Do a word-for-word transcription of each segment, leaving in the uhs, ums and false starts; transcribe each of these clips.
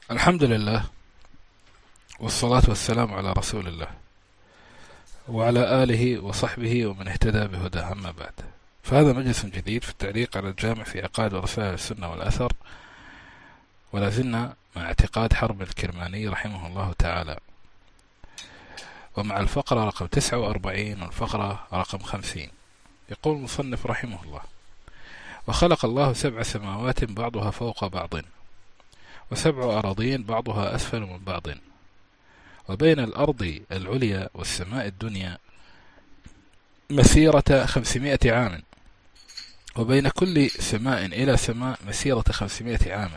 الحمد لله، والصلاة والسلام على رسول الله وعلى آله وصحبه ومن اهتدى بهداه، أما بعد. فهذا مجلس جديد في التعليق على الجامع في عقائد ورسائل السنة والأثر، ولا زلنا مع اعتقاد حرب الكرماني رحمه الله تعالى، ومع الفقرة رقم تسعة وأربعين والفقرة رقم خمسين. يقول المصنف رحمه الله: وخلق الله سبع سماوات بعضها فوق بعض، وسبع أراضين بعضها أسفل من بعض، وبين الأرض العليا والسماء الدنيا مسيرة خمسمائة عام، وبين كل سماء إلى سماء مسيرة خمسمائة عام،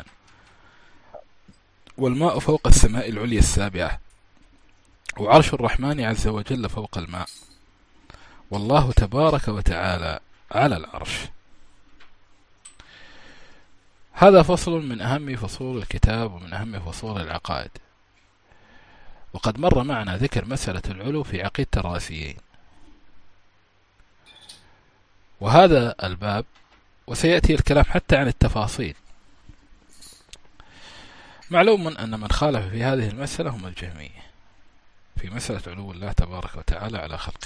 والماء فوق السماء العليا السابعة، وعرش الرحمن عز وجل فوق الماء، والله تبارك وتعالى على العرش. هذا فصل من أهم فصول الكتاب ومن أهم فصول العقائد، وقد مر معنا ذكر مسألة العلو في عقيدة الرازيين، وهذا الباب وسيأتي الكلام حتى عن التفاصيل. معلوم أن من خالف في هذه المسألة هم الجهمية في مسألة علو الله تبارك وتعالى على خلقه،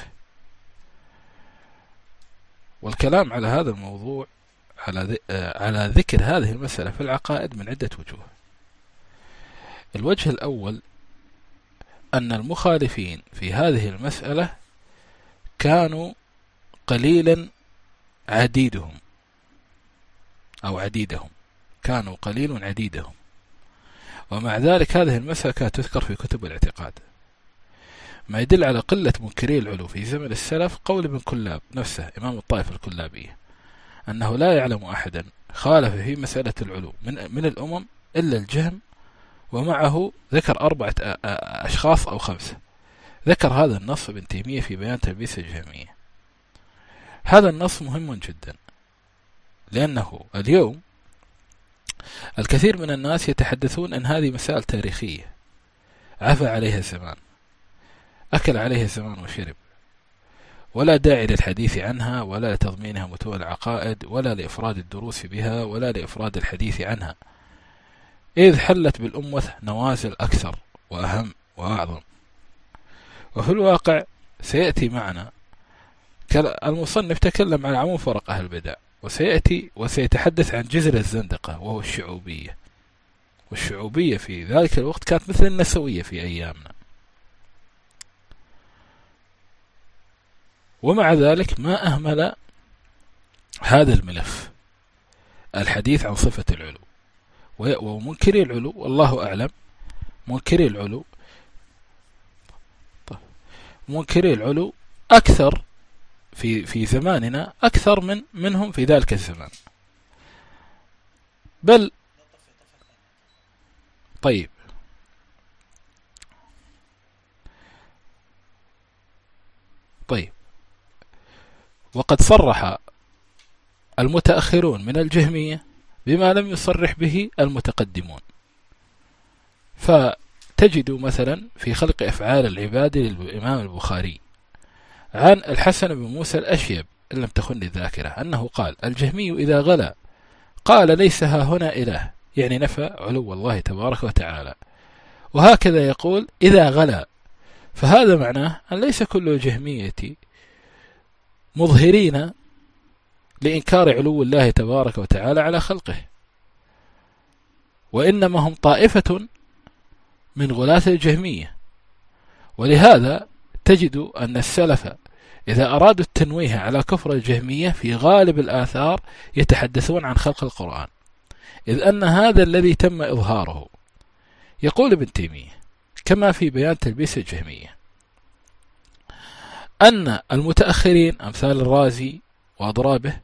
والكلام على هذا الموضوع على على ذكر هذه المسألة في العقائد من عدة وجوه. الوجه الأول أن المخالفين في هذه المسألة كانوا قليلا عديدهم أو عديدهم كانوا قليل عديدهم، ومع ذلك هذه المسألة كانت تذكر في كتب الاعتقاد، ما يدل على قلة منكري العلو في زمن السلف. قول ابن كلاب نفسه إمام الطائفة الكلابية أنه لا يعلم أحدا خالف في مسألة العلو من, من الأمم إلا الجهم، ومعه ذكر أربعة أشخاص أو خمسة. ذكر هذا النص ابن تيمية في بيان تلبيس الجهمية. هذا النص مهم جدا، لأنه اليوم الكثير من الناس يتحدثون أن هذه مسائل تاريخية عفى عليها الزمان، أكل عليها الزمان وشرب، ولا داعي للحديث عنها ولا لتضمينها متون العقائد ولا لإفراد الدروس بها ولا لإفراد الحديث عنها، إذ حلت بالأمة نوازل أكثر وأهم وأعظم. وفي الواقع سيأتي معنا المصنف تكلم عن عموم فرق أهل البدع، وسيأتي وسيتحدث عن جذر الزندقة وهو الشعوبية، والشعوبية في ذلك الوقت كانت مثل النسوية في أيامنا. ومع ذلك ما أهمل هذا الملف الحديث عن صفة العلو ومنكري العلو، والله أعلم منكري العلو منكري العلو أكثر في في زماننا أكثر من منهم في ذلك الزمان. بل طيب طيب وقد صرح المتأخرون من الجهمية بما لم يصرح به المتقدمون، فتجد مثلا في خلق أفعال العباد للإمام البخاري عن الحسن بن موسى الأشيب إن لم تخن الذاكرة أنه قال: الجهمي إذا غلا قال ليس ها هنا إله، يعني نفى علو الله تبارك وتعالى، وهكذا يقول إذا غلا، فهذا معناه أن ليس كل الجهمية مظهرين لإنكار علو الله تبارك وتعالى على خلقه، وإنما هم طائفة من غلاة الجهمية. ولهذا تجد أن السلف إذا أرادوا التنويه على كفر الجهمية في غالب الآثار يتحدثون عن خلق القرآن، إذ أن هذا الذي تم إظهاره. يقول ابن تيمية كما في بيان تلبيس الجهمية أن المتأخرين أمثال الرازي وأضرابه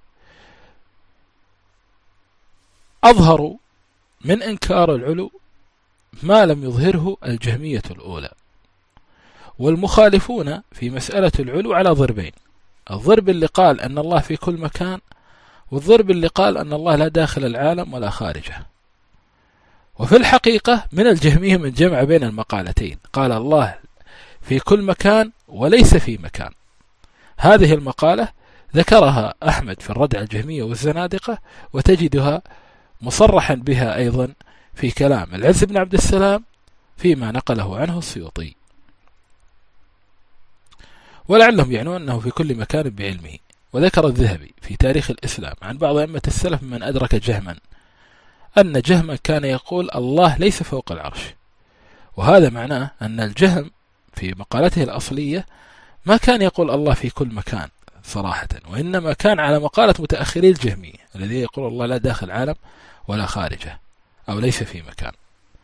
أظهروا من إنكار العلو ما لم يظهره الجهمية الأولى، والمخالفون في مسألة العلو على ضربين: الضرب اللي قال أن الله في كل مكان، والضرب اللي قال أن الله لا داخل العالم ولا خارجه. وفي الحقيقة من الجهمية من جمع بين المقالتين، قال الله في كل مكان وليس في مكان. هذه المقالة ذكرها أحمد في الرد على الجهمية والزنادقة، وتجدها مصرحا بها أيضا في كلام العز بن عبد السلام فيما نقله عنه السيوطي، ولعلهم يعنون أنه في كل مكان بعلمه. وذكر الذهبي في تاريخ الإسلام عن بعض أئمة السلف من أدرك جهما أن جهما كان يقول الله ليس فوق العرش، وهذا معناه أن الجهم في مقالته الأصلية ما كان يقول الله في كل مكان صراحة، وإنما كان على مقالة متأخري الجهمية الذي يقول الله لا داخل عالم ولا خارجه، أو ليس في مكان،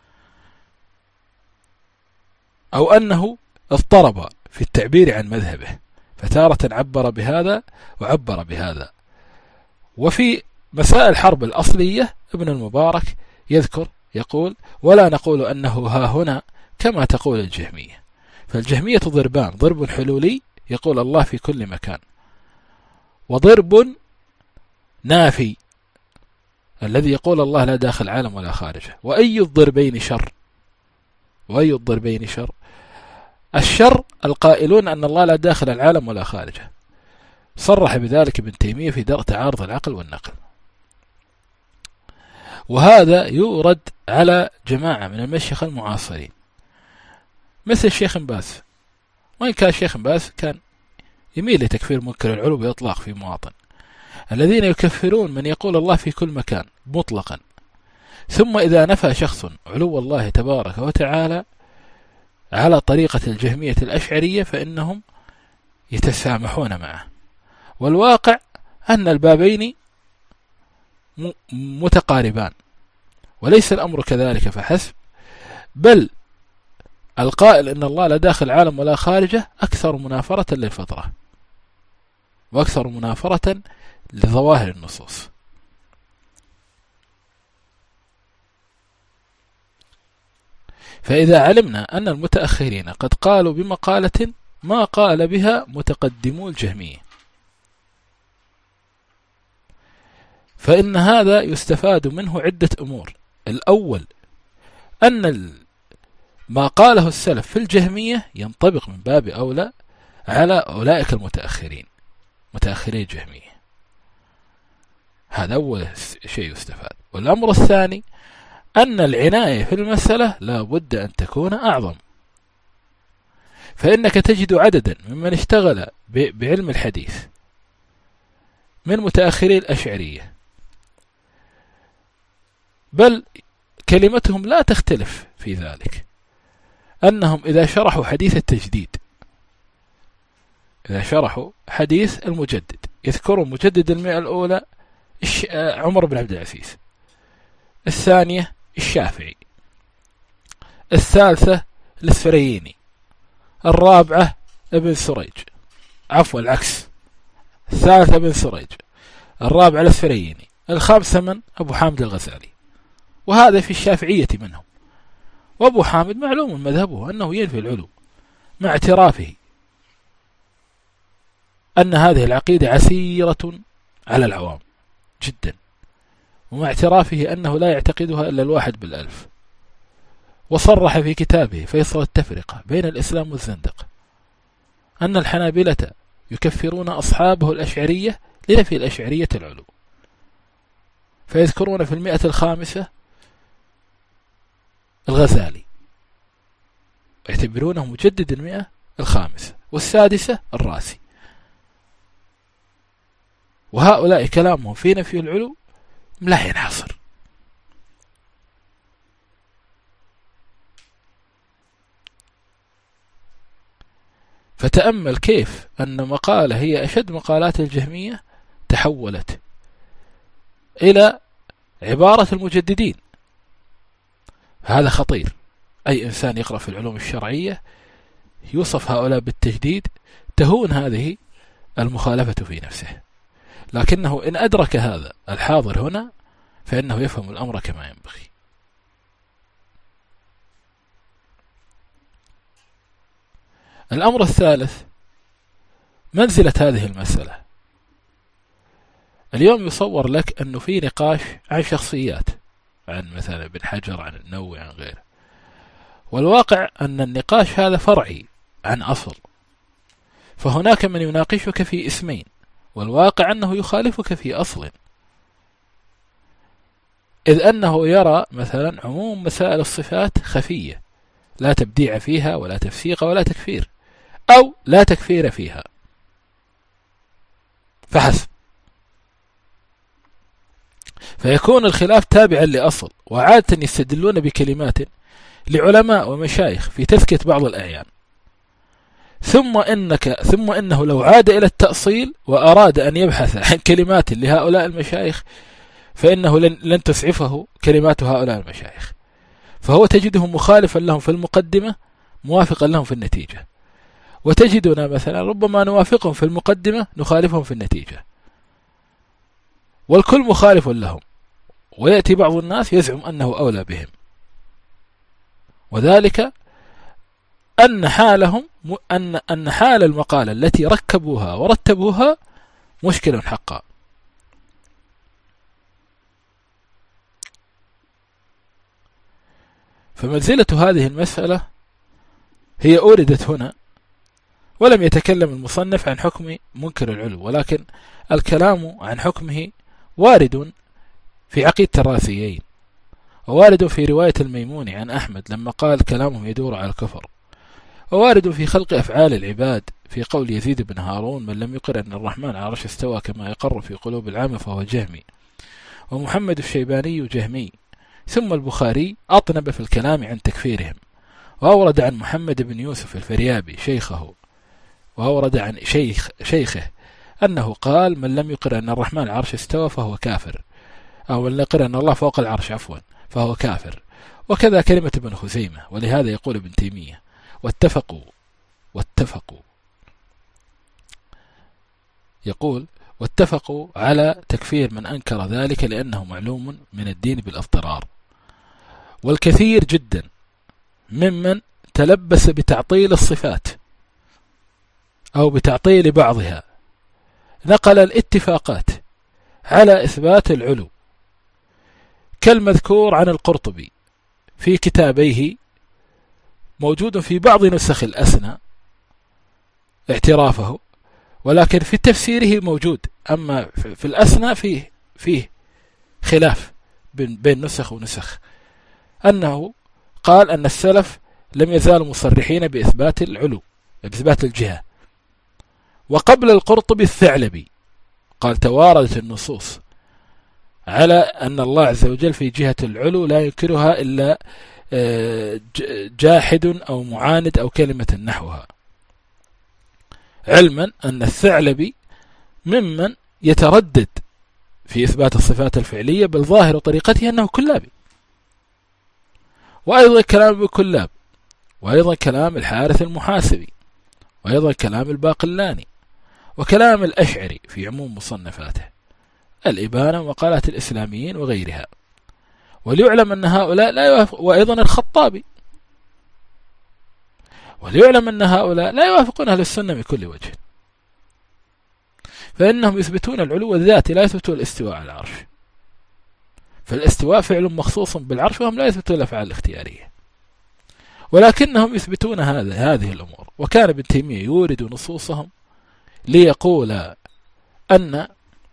أو أنه اضطرب في التعبير عن مذهبه فتارة عبر بهذا وعبر بهذا. وفي مسائل الحرب الأصلية ابن المبارك يذكر يقول ولا نقول أنه ها هنا كما تقول الجهمية، فالجهمية ضربان: ضرب حلولي يقول الله في كل مكان، وضرب نافي الذي يقول الله لا داخل عالم ولا خارجه. وأي الضربين شر؟ وأي الضربين شر؟ الشر القائلون أن الله لا داخل العالم ولا خارجه، صرح بذلك ابن تيمية في درء تعارض العقل والنقل. وهذا يورد على جماعة من المشيخة المعاصرين مثل الشيخ باز، وإن كان الشيخ باز كان يميل لتكفير منكر العلو بإطلاق في مواطن، الذين يكفرون من يقول الله في كل مكان مطلقا، ثم إذا نفى شخص علو الله تبارك وتعالى على طريقة الجهمية الأشعرية فإنهم يتسامحون معه. والواقع أن البابين متقاربان، وليس الأمر كذلك فحسب، بل القائل إن الله لا داخل عالم ولا خارجه أكثر منافرة للفطرة وأكثر منافرة لظواهر النصوص. فإذا علمنا أن المتأخرين قد قالوا بمقالة ما قال بها متقدمو الجهمية، فإن هذا يستفاد منه عدة أمور. الأول أن ما قاله السلف في الجهمية ينطبق من باب أولى على أولئك المتأخرين متأخري الجهمية، هذا أول شيء يستفاد. والأمر الثاني أن العناية في المسألة لا بد أن تكون أعظم، فإنك تجد عددا ممن اشتغل بعلم الحديث من متأخري الأشعرية، بل كلمتهم لا تختلف في ذلك، أنهم إذا شرحوا حديث التجديد، إذا شرحوا حديث المجدد، يذكرون مجدد المئة الأولى عمر بن عبد العزيز، الثانية الشافعي، الثالثة الإسفرايني، الرابعة ابن سريج، عفوا العكس، الثالثة ابن سريج، الرابعة الإسفرايني، الخامسة من أبو حامد الغزالي. وهذا في الشافعية منهم. وأبو حامد معلوم مذهبه أنه ينفي العلو، مع اعترافه أن هذه العقيدة عسيرة على العوام جدا، ومع اعترافه أنه لا يعتقدها إلا الواحد بالألف. وصرح في كتابه فيصل التفرقة بين الإسلام والزندق أن الحنابلة يكفرون أصحابه الأشعرية لنفي الأشعرية العلو، فيذكرون في المئة الخامسة الغزالي يعتبرونه مجدد المئة الخامسة، والسادسة الراسي. وهؤلاء كلامهم في نفي العلو لا ينحصر. فتأمل كيف أن مقالة هي أشد مقالات الجهمية تحولت إلى عبارة المجددين. هذا خطير. أي إنسان يقرأ في العلوم الشرعية يوصف هؤلاء بالتجديد تهون هذه المخالفة في نفسه، لكنه إن أدرك هذا الحاضر هنا فإنه يفهم الأمر كما ينبغي. الأمر الثالث منزلة هذه المسألة. اليوم يصور لك أنه في نقاش عن شخصيات، عن مثلا ابن حجر، عن النووي، عن غيره، والواقع أن النقاش هذا فرعي عن أصل، فهناك من يناقشك في اسمين، والواقع أنه يخالفك في أصل. إذ أنه يرى مثلا عموم مسائل الصفات خفية لا تبديع فيها ولا تفسيق ولا تكفير، أو لا تكفير فيها فحسب، فيكون الخلاف تابعا لأصل. وعادة يستدلون بكلمات لعلماء ومشايخ في تزكية بعض الأعيان، ثم إنك ثم إنه لو عاد إلى التأصيل وأراد أن يبحث عن كلمات لهؤلاء المشايخ فإنه لن, لن تسعفه كلمات هؤلاء المشايخ، فهو تجده مخالفا لهم في المقدمة موافقا لهم في النتيجة، وتجدنا مثلا ربما نوافقهم في المقدمة نخالفهم في النتيجة، والكل مخالف لهم، ويأتي بعض الناس يزعم أنه أولى بهم، وذلك أن حالهم أن أن حال المقالة التي ركبوها ورتبوها مشكل حقا. فمنزلة هذه المسألة هي أوردت هنا، ولم يتكلم المصنف عن حكم منكر العلو، ولكن الكلام عن حكمه وارد في عقيدة الرازيين، ووارد في رواية الميموني عن أحمد لما قال كلامهم يدور على الكفر، ووارد في خلق أفعال العباد في قول يزيد بن هارون من لم يقر أن الرحمن على عرش استوى كما يقر في قلوب العامة فهو جهمي، ومحمد الشيباني جهمي. ثم البخاري أطنب في الكلام عن تكفيرهم، وأورد عن محمد بن يوسف الفريابي شيخه، وأورد عن شيخ شيخه أنه قال من لم يقر أن الرحمن على العرش استوى فهو كافر، أو من لم يقر أن الله فوق العرش عفوا فهو كافر. وكذا كلمة ابن خزيمة. ولهذا يقول ابن تيمية واتفقوا واتفقوا يقول واتفقوا على تكفير من أنكر ذلك لأنه معلوم من الدين بالاضطرار. والكثير جدا ممن تلبس بتعطيل الصفات أو بتعطيل بعضها نقل الاتفاقات على إثبات العلو، كالمذكور عن القرطبي في كتابيه، موجود في بعض نسخ الأسنى اعترافه، ولكن في تفسيره موجود، أما في الأسنى فيه فيه خلاف بين نسخ ونسخ، أنه قال أن السلف لم يزالوا مصرحين بإثبات العلو بإثبات الجهة. وقبل القرطبي الثعلبي قال تواردت النصوص على أن الله عز وجل في جهة العلو لا ينكرها إلا جاحد أو معاند أو كلمة نحوها، علما أن الثعلبي ممن يتردد في إثبات الصفات الفعلية، بل ظاهر طريقته أنه كلابي. وأيضا كلام ابن كلاب، وأيضا كلام الحارث المحاسبي، وأيضا كلام الباقلاني، وكلام الأشعري في عموم مصنفاته الإبانة ومقالات الإسلاميين وغيرها. وليعلم أن هؤلاء لا يوافق، وأيضا الخطابي، وليعلم أن هؤلاء لا يوافقون أهل السنة من كل وجه، فإنهم يثبتون العلو الذاتي لا يثبتون الاستواء على العرش، فالاستواء فعل مخصوص بالعرش، وهم لا يثبتون الأفعال الاختيارية، ولكنهم يثبتون هذا هذه الأمور. وكان ابن تيمية يورد نصوصهم ليقول أن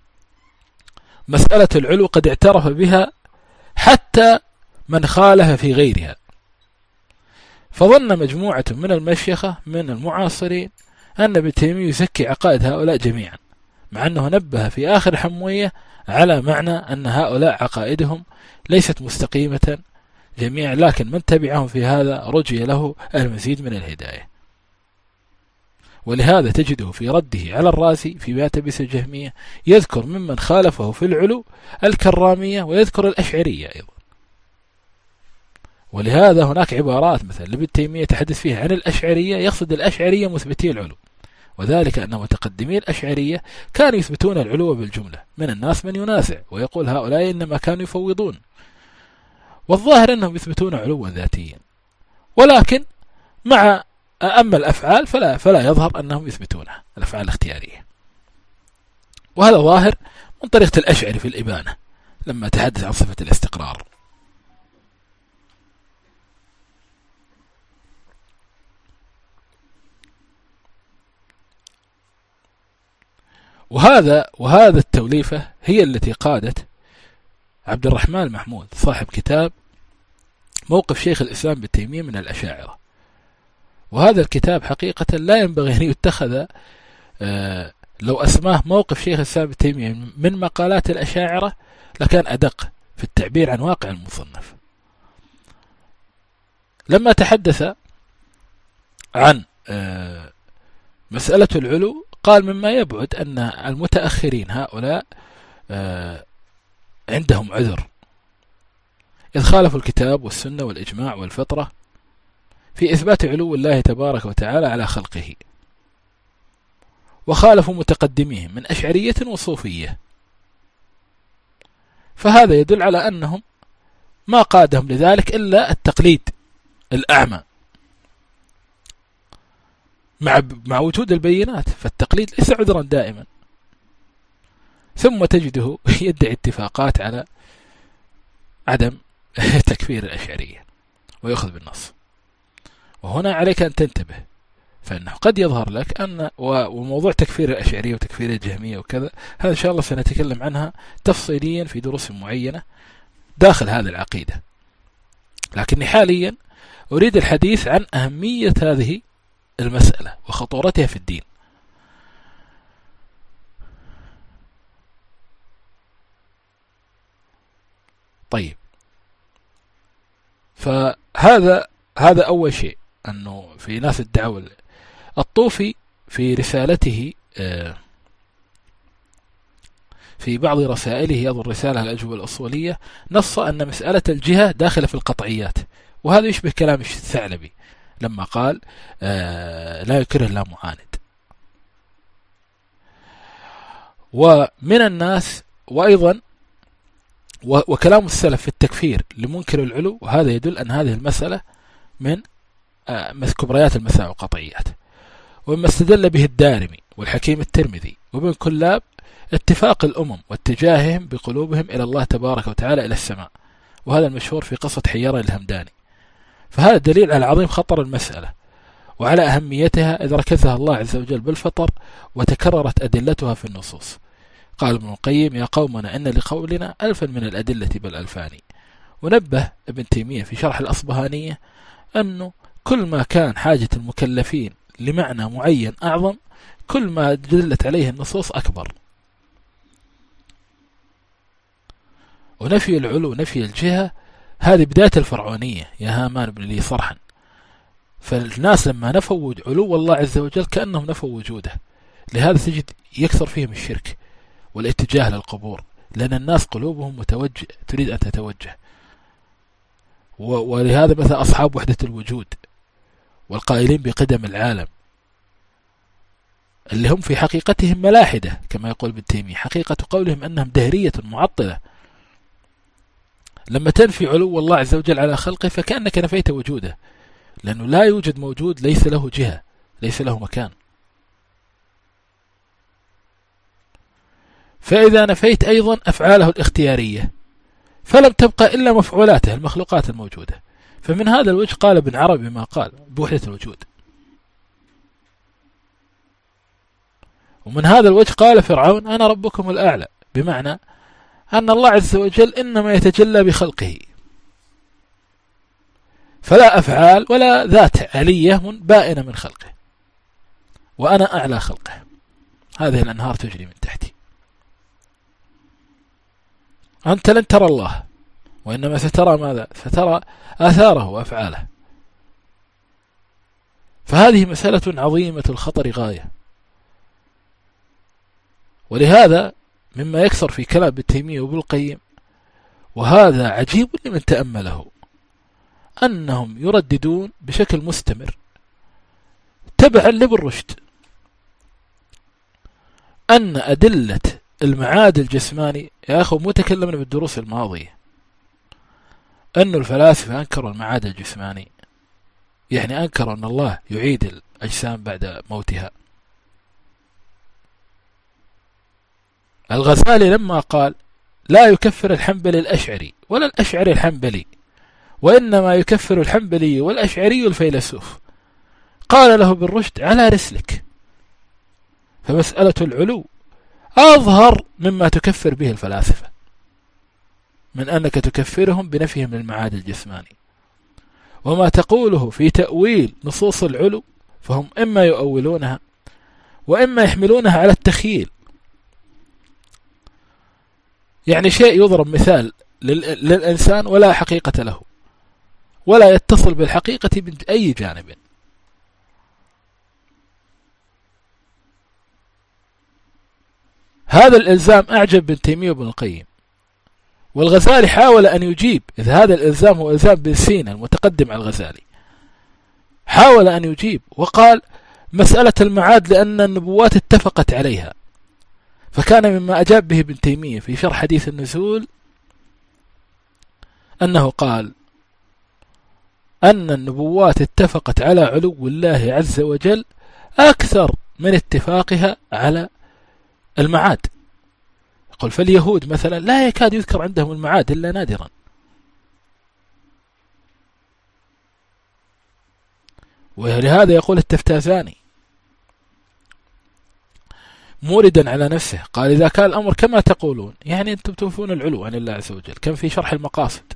مسألة العلو قد اعترف بها حتى من خالف في غيرها، فظن مجموعة من المشيخة من المعاصرين أن ابن تيمية يزكي عقائد هؤلاء جميعا، مع أنه نبه في آخر حموية على معنى أن هؤلاء عقائدهم ليست مستقيمة جميعا، لكن من تبعهم في هذا رجي له المزيد من الهداية. ولهذا تجده في رده على الرازي في ماتبس الجهمية يذكر ممن خالفه في العلو الكرامية، ويذكر الأشعرية أيضا. ولهذا هناك عبارات مثلا لابن تيمية يتحدث فيها عن الأشعرية، يقصد الأشعرية مثبتي العلو، وذلك أن متقدمي الأشعرية كانوا يثبتون العلو بالجملة، من الناس من ينازع ويقول هؤلاء إنما كانوا يفوضون، والظاهر أنهم يثبتون علوا ذاتيا، ولكن مع أما الأفعال فلا, فلا يظهر أنهم يثبتونها الأفعال الاختيارية. وهذا ظاهر من طريقة الأشعري في الإبانة لما تحدث عن صفة الاستقرار. وهذا وهذا التوليفة هي التي قادت عبد الرحمن المحمود صاحب كتاب موقف شيخ الإسلام ابن تيمية من الأشاعرة، وهذا الكتاب حقيقة لا ينبغي أن يتخذ آه لو أسماه موقف شيخ الإسلام ابن تيمية من مقالات الأشاعرة لكان أدق في التعبير عن واقع المصنف. لما تحدث عن آه مسألة العلو قال مما يبعد أن المتأخرين هؤلاء آه عندهم عذر، إذ خالفوا الكتاب والسنة والإجماع والفطرة في إثبات علو الله تبارك وتعالى على خلقه، وخالفوا متقدميهم من أشعرية وصوفية، فهذا يدل على أنهم ما قادهم لذلك إلا التقليد الأعمى مع مع وجود البينات، فالتقليد ليس عذرا دائما. ثم تجده يدعي اتفاقات على عدم تكفير الأشعرية ويأخذ بالنص، وهنا عليك أن تنتبه، فإنه قد يظهر لك أن وموضوع تكفير الأشعرية وتكفير الجهمية وكذا هذا إن شاء الله سنتكلم عنها تفصيليا في دروس معينة داخل هذه العقيدة، لكني حاليا أريد الحديث عن أهمية هذه المسألة وخطورتها في الدين. طيب، فهذا هذا أول شيء، أنه في ناس الدعوة. الطوفي في رسالته في بعض رسائله يظهر الرسالة الأجوبة الأصولية نص أن مسألة الجهة داخلة في القطعيات، وهذا يشبه كلام الثعلبي لما قال لا يكره لا معاند. ومن الناس وأيضا وكلام السلف في التكفير لمنكر العلو، وهذا يدل أن هذه المسألة من كبريات المسائل والقطعيات. ومما استدل به الدارمي والحكيم الترمذي وابن كلاب اتفاق الأمم واتجاههم بقلوبهم إلى الله تبارك وتعالى إلى السماء، وهذا المشهور في قصة حيران الهمداني. فهذا دليل على عظيم خطر المسألة وعلى أهميتها إذا ركزها الله عز وجل بالفطر وتكررت أدلتها في النصوص. قال ابن القيم: يا قومنا إن لقولنا ألفا من الأدلة بل ألفاني. ونبه ابن تيمية في شرح الأصبهانية أنه كل ما كان حاجة المكلفين لمعنى معين أعظم كل ما دلت عليه النصوص أكبر. ونفي العلو نفي الجهة هذه بداية الفرعونية يا هامان بن لي صرحا. فالناس لما نفوا علو الله عز وجل كأنهم نفوا وجوده، لهذا تجد يكثر فيهم الشرك والاتجاه للقبور، لأن الناس قلوبهم متوجه تريد أن تتوجه. ولهذا مثلا أصحاب وحدة الوجود والقائلين بقدم العالم اللي هم في حقيقتهم ملاحدة كما يقول ابن تيمية، حقيقة قولهم أنهم دهرية معطلة. لما تنفي علو الله عز وجل على خلقه فكأنك نفيت وجوده، لأنه لا يوجد موجود ليس له جهة ليس له مكان. فإذا نفيت أيضا أفعاله الاختيارية فلم تبقى إلا مفعولاته المخلوقات الموجودة. فمن هذا الوجه قال ابن عربي ما قال بوحدة الوجود، ومن هذا الوجه قال فرعون: أنا ربكم الأعلى، بمعنى أن الله عز وجل إنما يتجلى بخلقه، فلا أفعال ولا ذات علية بائنة من خلقه، وأنا أعلى خلقه. هذه الأنهار تجري من تحتي. أنت لن ترى الله، وإنما سترى ماذا؟ سترى آثاره وأفعاله. فهذه مسألة عظيمة الخطر غاية. ولهذا مما يكثر في كلام ابن تيمية وابن القيم، وهذا عجيب لمن تأمله، أنهم يرددون بشكل مستمر تبعا لابن رشد أن أدلة المعاد الجسماني، يا أخو متكلمنا بالدروس الماضية أن الفلاسفة أنكروا المعاد الجسماني، يعني أنكروا أن الله يعيد الأجسام بعد موتها. الغزالي لما قال لا يكفر الحنبلي الأشعري ولا الأشعري الحنبلي، وإنما يكفر الحنبلي والأشعري الفيلسوف، قال له بالرشد: على رسلك، فمسألة العلو أظهر مما تكفر به الفلاسفة، من أنك تكفرهم بنفيهم للمعاد الجسماني. وما تقوله في تأويل نصوص العلو فهم إما يؤولونها وإما يحملونها على التخييل. يعني شيء يضرب مثال للإنسان ولا حقيقة له ولا يتصل بالحقيقة بأي جانب. هذا الإلزام أعجب ابن تيمية وابن القيم، والغزالي حاول أن يجيب، إذ هذا الإلزام هو إلزام بن سينا المتقدم على الغزالي، حاول أن يجيب وقال مسألة المعاد لأن النبوات اتفقت عليها. فكان مما أجاب به ابن تيمية في شرح حديث النزول أنه قال أن النبوات اتفقت على علو الله عز وجل أكثر من اتفاقها على المعاد. يقول فاليهود مثلا لا يكاد يذكر عندهم المعاد إلا نادرا، ولهذا يقول التفتازاني موردا على نفسه قال إذا كان الأمر كما تقولون، يعني أنتم تنفون العلو عن الله عز وجل، كان في شرح المقاصد،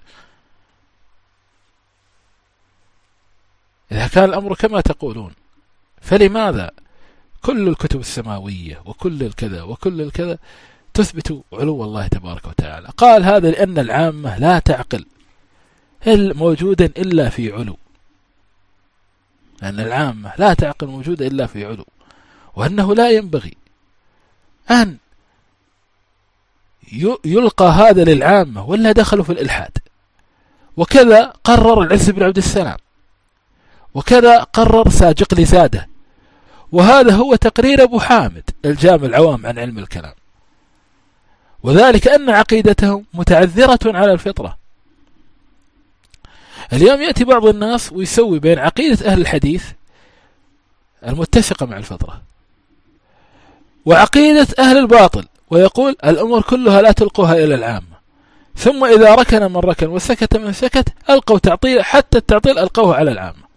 إذا كان الأمر كما تقولون فلماذا كل الكتب السماوية وكل الكذا وكل الكذا تثبت علو الله تبارك وتعالى؟ قال هذا لأن العامة لا تعقل موجودا إلا في علو، لأن العامة لا تعقل موجودا إلا في علو، وأنه لا ينبغي أن يلقى هذا للعامة ولا دخلوا في الإلحاد. وكذا قرر العز بن عبد السلام، وكذا قرر ساجق لزاده، وهذا هو تقرير أبو حامد الجامع العوام عن علم الكلام، وذلك أن عقيدتهم متعذرة على الفطرة. اليوم يأتي بعض الناس ويسوي بين عقيدة أهل الحديث المتسقة مع الفطرة وعقيدة أهل الباطل، ويقول الأمور كلها لا تلقوها إلى العامة، ثم إذا ركن من ركن وسكت من سكت ألقوا تعطيل، حتى التعطيل ألقوه على العامة.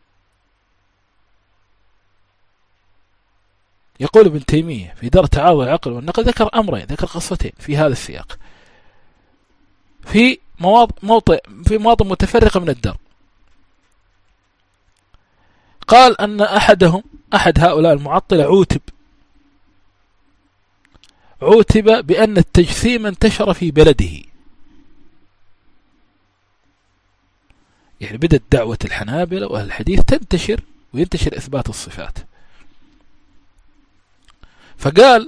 يقول ابن تيمية في درء تعارض العقل والنقل ذكر أمرين، ذكر قصتين في هذا السياق في موضع في مواطن متفرقة من الدرء. قال أن أحدهم أحد هؤلاء المعطلة عوتب عوتب بأن التجسيم انتشر في بلده، يعني بدأت دعوة الحنابلة وأهل الحديث تنتشر وينتشر إثبات الصفات. فقال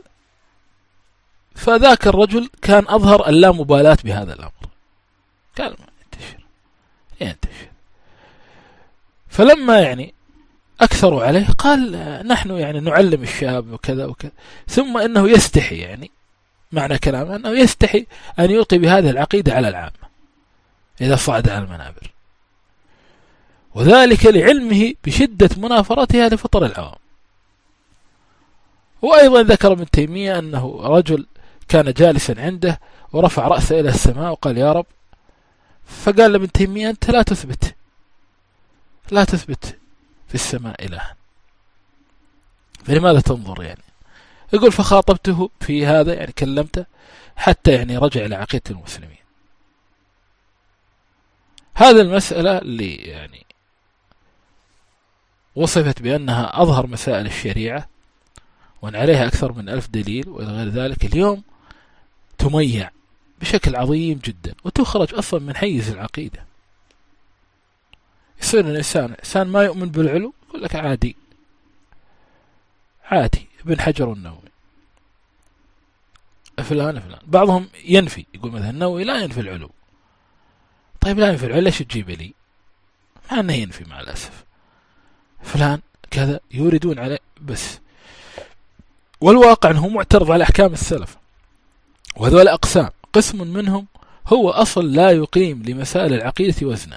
فذاك الرجل كان أظهر اللامبالاة بهذا الأمر، قال ما ينتشر ينتشر. فلما يعني أكثروا عليه قال نحن يعني نعلم الشاب وكذا وكذا، ثم إنه يستحي، يعني معنى كلامه أنه يستحي أن يلقي بهذه العقيدة على العامة إذا صعد على المنابر، وذلك لعلمه بشدة منافرتها لفطر العوام. وأيضا ذكر ابن تيمية أنه رجل كان جالسا عنده ورفع رأسه إلى السماء وقال يا رب، فقال لابن تيمية أنت لا تثبت لا تثبت في السماء إلها، فلماذا تنظر؟ يعني يقول فخاطبته في هذا، يعني كلمته حتى يعني رجع إلى عقيدة المسلمين. هذا المسألة اللي يعني وصفت بأنها أظهر مسائل الشريعة وأن عليها أكثر من ألف دليل وإلى غير ذلك، اليوم تميع بشكل عظيم جدا وتخرج أصلا من حيز العقيدة. يصير الإنسان إنسان ما يؤمن بالعلو يقول لك عادي عادي، ابن حجر النووي فلان فلان. بعضهم ينفي، يقول مثلا النووي لا ينفي العلو. طيب لا ينفي العلو ليش تجيب لي؟ ما أنه ينفي مع الأسف. فلان كذا يوردون عليه بس، والواقع أنه معترض على أحكام السلف، وهذول أقسام، قسم منهم هو أصل لا يقيم لمسائل العقيدة وزنا.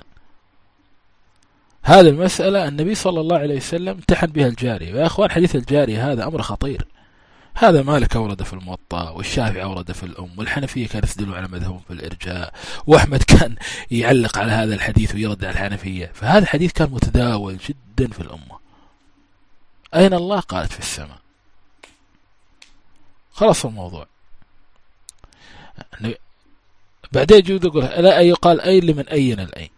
هذه المسألة النبي صلى الله عليه وسلم امتحن بها الجارية. يا أخوان حديث الجارية هذا أمر خطير، هذا مالك أورد في الموطأ، والشافعي أورد في الأم، والحنفية كان يستدلوا على مذهبهم في الإرجاء، وأحمد كان يعلق على هذا الحديث ويرد على الحنفية. فهذا الحديث كان متداول جدا في الأمة. أين الله؟ قالت في السماء. خلص الموضوع. بعدين يجوز يقول لا يقال أين لمن أين الأين.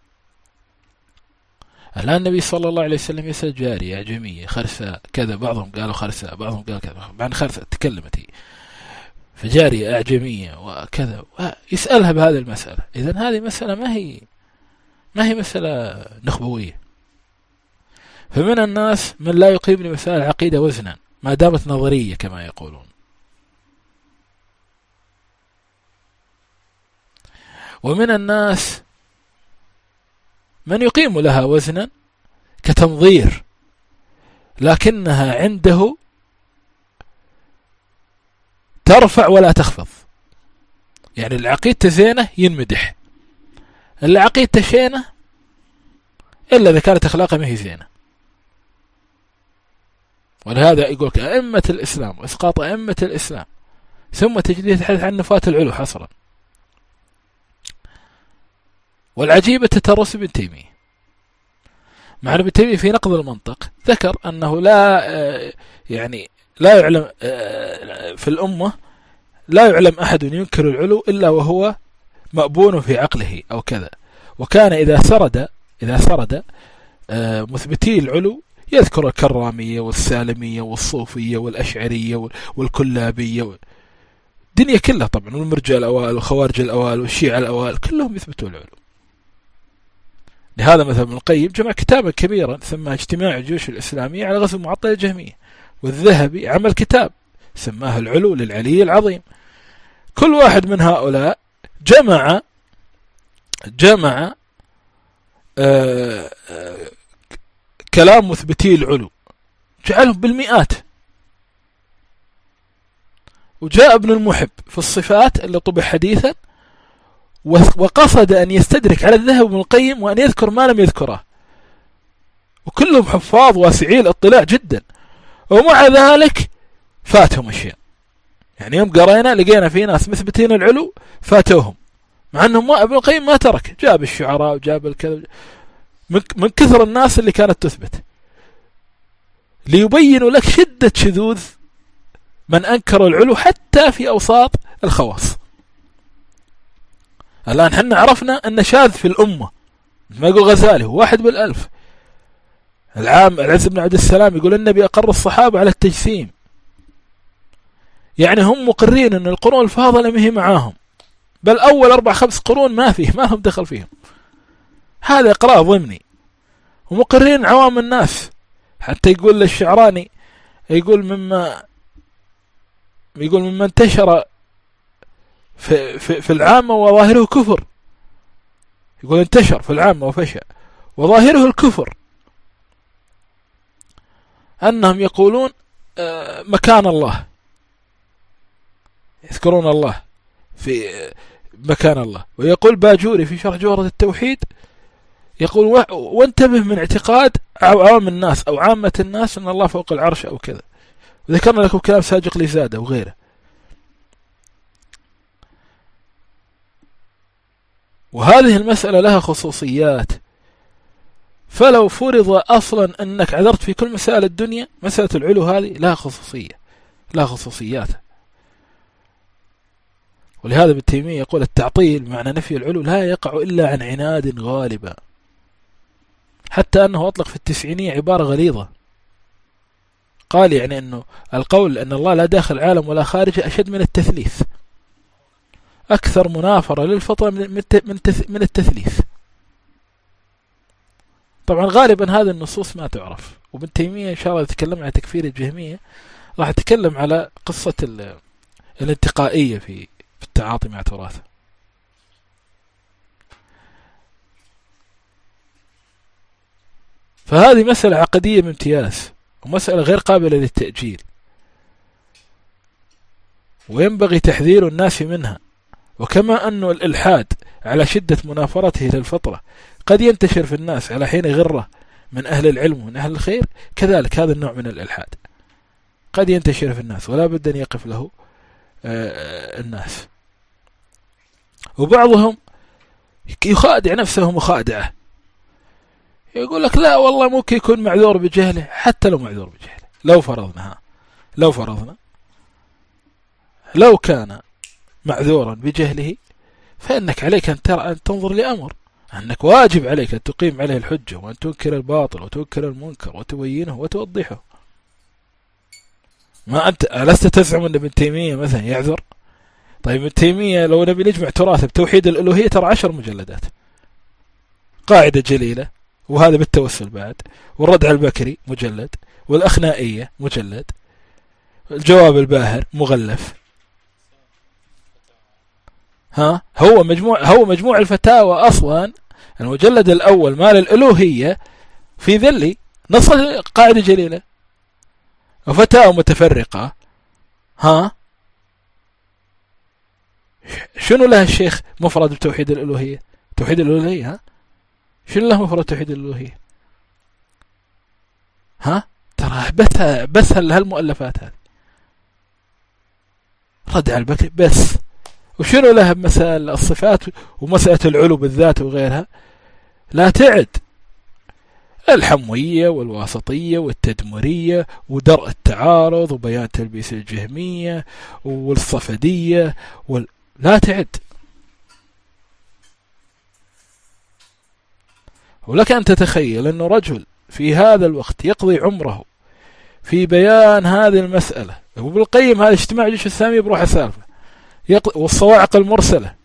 الآن النبي صلى الله عليه وسلم يسأل جارية أعجمية خرساء كذا، بعضهم قالوا خرساء بعضهم قال كذا، مع خرساء تكلمت هي، فجارية أعجمية وكذا يسألها بهذه المسألة. إذن هذه مسألة ما هي ما هي مسألة نخبوية. فمن الناس من لا يقيم لمسائل العقيدة وزنا ما دامت نظرية كما يقولون، ومن الناس من يقيم لها وزنا كتنظير، لكنها عنده ترفع ولا تخفض. يعني العقيدة زينة ينمدح، العقيدة شينة إلا إذا كانت أخلاقها ما هي زينة. ولهذا يقول أئمة الإسلام وإسقاط أئمة الإسلام، ثم تجد يتحدث عن نفاة العلو حصرا. والعجيبة تترس ابن تيمية، مع ابن تيمية في نقض المنطق ذكر أنه لا يعني لا يعلم في الأمة لا يعلم أحد ينكر العلو إلا وهو مأبون في عقله أو كذا. وكان إذا سرد إذا سرد مثبتي العلو يذكر الكرامية والسالمية والصوفية والأشعرية والكلابية، الدنيا كلها طبعا، والمرجع الأوائل والخوارج الأوائل والشيعة الأوائل كلهم يثبتوا العلو. لهذا مثلا ابن القيم جمع كتابا كبيرا سماه اجتماع الجيوش الإسلامية على غزو معطل الجهمية، والذهبي عمل كتاب سماه العلو للعلي العظيم. كل واحد من هؤلاء جمع جمع آآ آآ كلام مثبتي العلو جعلهم بالمئات. وجاء ابن المحب في الصفات اللي طبع حديثا وقصد أن يستدرك على الذهب ابن القيم وأن يذكر ما لم يذكره، وكلهم حفاظ واسعي الاطلاع جدا، ومع ذلك فاتهم أشياء. يعني يوم قرينا لقينا في ناس مثبتين العلو فاتوهم، مع أنهم ابن القيم ما ترك، جاب الشعراء وجاب الكذب من كثر الناس اللي كانت تثبت، ليبينوا لك شدة شذوذ من أنكر العلو حتى في أوساط الخواص. الآن حنا عرفنا أن شاذ في الأمة، ما يقول غزالي هو واحد بالألف. العام العز بن عبد السلام يقول النبي أقر الصحابة على التجسيم، يعني هم مقرين أن القرون الفاضلة ما هي معاهم، بل أول أربع خمس قرون ما فيه ما هم دخل فيهم، هذا إقرار ضمني. ومقرين عوام الناس، حتى يقول للشعراني يقول مما يقول مما انتشر في, في, في العامة وظاهره كفر، يقول انتشر في العامة وفشى وظاهره الكفر، أنهم يقولون مكان الله، يذكرون الله في مكان الله. ويقول باجوري في شرح جوهرة التوحيد يقول وانتبه من اعتقاد عوام الناس أو عامة الناس أن الله فوق العرش أو كذا. وذكرنا لكم كلام ساجق لزادة وغيره. وهذه المسألة لها خصوصيات، فلو فرض أصلا أنك عذرت في كل مسائل الدنيا، مسألة العلو هذه لها خصوصية لها خصوصيات. ولهذا ابن تيمية يقول التعطيل بمعنى نفي العلو لا يقع إلا عن عناد غالبا، حتى أنه أطلق في التسعينية عبارة غليظة، قال يعني أنه القول أن الله لا داخل العالم ولا خارجه أشد من التثليث، أكثر منافرة للفطرة من التثليث. طبعا غالبا هذه النصوص ما تعرف، وابن تيمية إن شاء الله يتكلم على تكفير الجهمية، راح يتكلم على قصة الانتقائية في التعاطي مع تراثه. فهذه مسألة عقدية بامتياز، ومسألة غير قابلة للتأجيل، وينبغي تحذير الناس منها. وكما أن الإلحاد على شدة منافرته للفطرة قد ينتشر في الناس على حين غرة من أهل العلم ومن أهل الخير، كذلك هذا النوع من الإلحاد قد ينتشر في الناس ولا بد أن يقف له الناس. وبعضهم يخادع نفسه مخادعة، يقول لك لا والله ممكن يكون معذور بجهله، حتى لو معذور بجهله، لو فرضنا لو فرضنا لو كان معذورا بجهله فإنك عليك أن, ترى أن تنظر لأمر أنك واجب عليك أن تقيم عليه الحجة وأن تنكر الباطل وتنكر المنكر وتبينه وتوضحه. ما أنت ألست تزعم أن ابن تيمية مثلا يعذر؟ طيب ابن تيمية لو نبي نجمع تراث بتوحيد الألوهية ترى عشر مجلدات، قاعدة جليلة، وهذا بالتوسل بعد، والرد على البكري مجلد، والأخنائية مجلد، الجواب الباهر مغلف. ها هو مجموع هو مجموع الفتاوى أصلا المجلد الأول مال الألوهية في ذلي نص قاعدة جليلة وفتاوى متفرقة. ها شنو له الشيخ مفرد بتوحيد الألوهية؟ توحيد الألوهية ها شنو له مفرد توحيد الألوهية؟ ها ترى بس بس هالمؤلفات هذه رد على البكري بس. وشنو لها مسائل الصفات ومسألة العلو بالذات وغيرها؟ لا تعد الحموية والواسطية والتدمرية ودرء التعارض وبيان تلبيس الجهمية والصفدية وال... لا تعد. ولك أن تتخيل أنه رجل في هذا الوقت يقضي عمره في بيان هذه المسألة، وبالقيم هذا اجتماع جيش الثاني بروح السالفة يقضي، والصواعق المرسلة،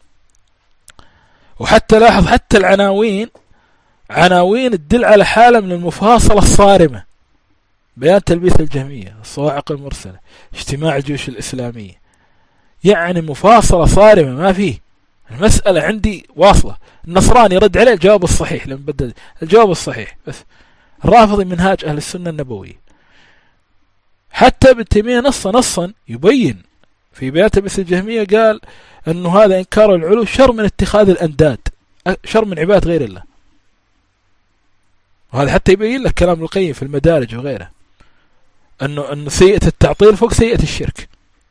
وحتى لاحظ حتى العناوين عناوين تدل على حالة من المفاصلة الصارمة، بيان تلبيس الجهمية، الصواعق المرسلة، اجتماع الجيوش الإسلامية، يعني مفاصلة صارمة ما فيه. المسألة عندي واصلة. النصراني يرد عليه الجواب الصحيح لما بدل الجواب الصحيح بس. الرافضي منهاج أهل السنة النبوية. حتى ابن تيمية نصا نصا يبين في بيان تلبيس الجهمية قال أنه هذا إنكار العلو شر من اتخاذ الأنداد، شر من عبادة غير الله. وهذا حتى يبين لك كلام القيم في المدارج وغيره أنه أنه سيئة التعطيل فوق سيئة الشرك،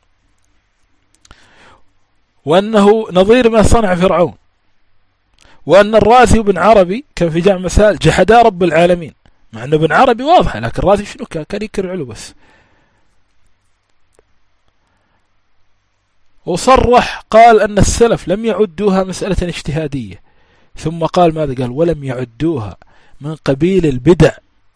وأنه نظير ما صنع فرعون، وأن الرازي وابن عربي كان في جامع مسائل جحدا رب العالمين، مع أنه ابن عربي واضح، لكن الرازي شنو كان كان ينكر العلو بس. وصرح قال أن السلف لم يعدوها مسألة اجتهادية، ثم قال ماذا؟ قال ولم يعدوها من قبيل البدع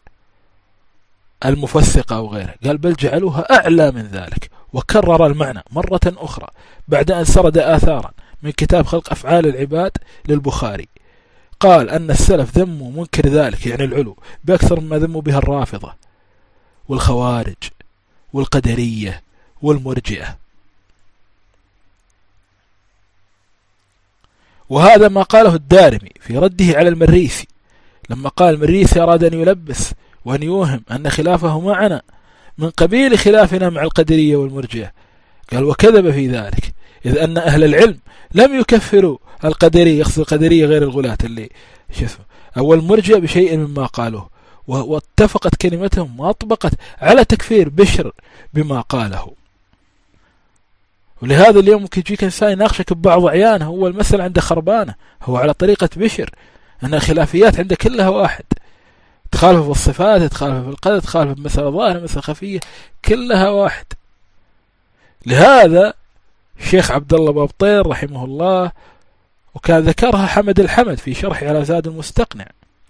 المفسقة أو غيرها، قال بل جعلوها أعلى من ذلك. وكرر المعنى مرة أخرى بعد أن سرد آثارا من كتاب خلق أفعال العباد للبخاري، قال أن السلف ذموا منكر ذلك يعني العلو بأكثر مما ذموا بها الرافضة والخوارج والقدرية والمرجئة. وهذا ما قاله الدارمي في رده على المريسي لما قال المريسي أراد أن يلبس وأن يوهم أن خلافه معنا من قبيل خلافنا مع القدرية والمرجئة، قال وكذب في ذلك، إذ أن أهل العلم لم يكفروا القدرية، يقصد القدرية غير الغلاة اللي شفوا أو المرجئة بشيء مما قالوه، واتفقت كلمتهم وأطبقت على تكفير بشر بما قاله. ولهذا اليوم ممكن يجيك إنسان يناقشك ببعض عيانه، هو المسألة عنده خربانة، هو على طريقة بشر، أن الخلافيات عنده كلها واحد، تخالف في الصفات، تخالف في القدر، تخالف في مسألة ظاهرة مسألة خفية، كلها واحد. لهذا الشيخ عبد الله بابطير رحمه الله وكان ذكرها حمد الحمد في شرح على زاد المستقنع،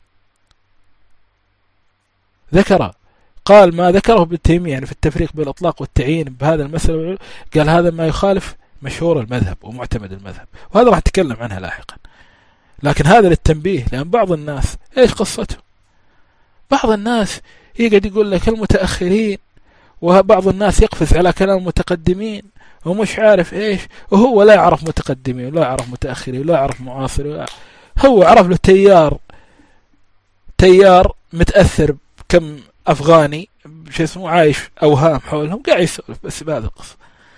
ذكر قال ما ذكره ابن تيمية يعني في التفريق بالإطلاق والتعيين بهذا المسألة، قال هذا ما يخالف مشهور المذهب ومعتمد المذهب، وهذا راح نتكلم عنها لاحقا. لكن هذا للتنبيه، لأن بعض الناس إيش قصته؟ بعض الناس يقعد يقول لك المتأخرين، وبعض الناس يقفز على كلام المتقدمين ومش عارف إيش، وهو لا يعرف متقدمين ولا يعرف متأخرين ولا يعرف معاصرين ولا، هو عرف له تيار تيار متأثر كم أفغاني شو اسمه عايش أوهام حولهم قاعد يسولف بس بهذا القصة.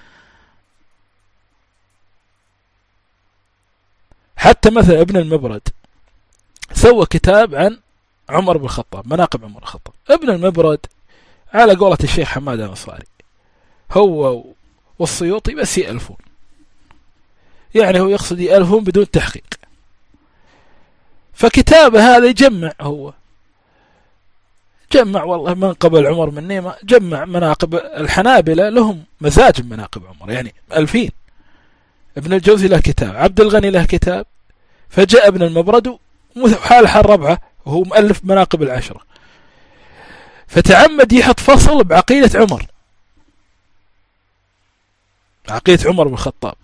حتى مثلا ابن المبرد سوى كتاب عن عمر بن الخطاب، مناقب عمر بن الخطاب. ابن المبرد على قولة الشيخ حماد الأنصاري هو والسيوطي بس يألفون، يعني هو يقصد يألفون بدون تحقيق. فكتابه هذا يجمع، هو جمع والله من قبل عمر من نيمة، جمع مناقب الحنابلة، لهم مزاج من مناقب عمر يعني ألفين، ابن الجوزي له كتاب، عبد الغني له كتاب، فجاء ابن المبرد حال حال ربعه وهو مؤلف مناقب العشرة، فتعمد يحط فصل بعقيدة عمر، عقيدة عمر بن الخطاب،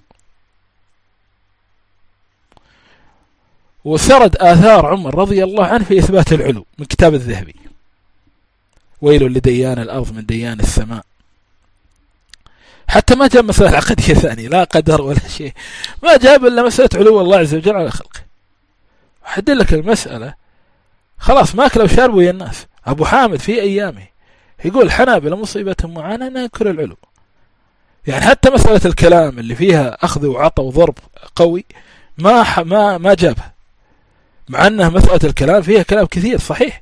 وسرد آثار عمر رضي الله عنه في إثبات العلو من كتاب الذهبي، ويل لديان الأرض من ديان السماء. حتى ما جاب مسألة عقدية ثانية، لا قدر ولا شيء، ما جاب إلا مسألة علو الله عز وجل على خلقه. حد لك المسألة خلاص ما أكلوا شاربوا يا الناس. أبو حامد في أيامه يقول حنابلة مصيبتهم معانا ناكل العلو، يعني حتى مسألة الكلام اللي فيها أخذ وعطى وضرب قوي ما ما ما جابها، مع أنها مسألة الكلام فيها كلام كثير صحيح.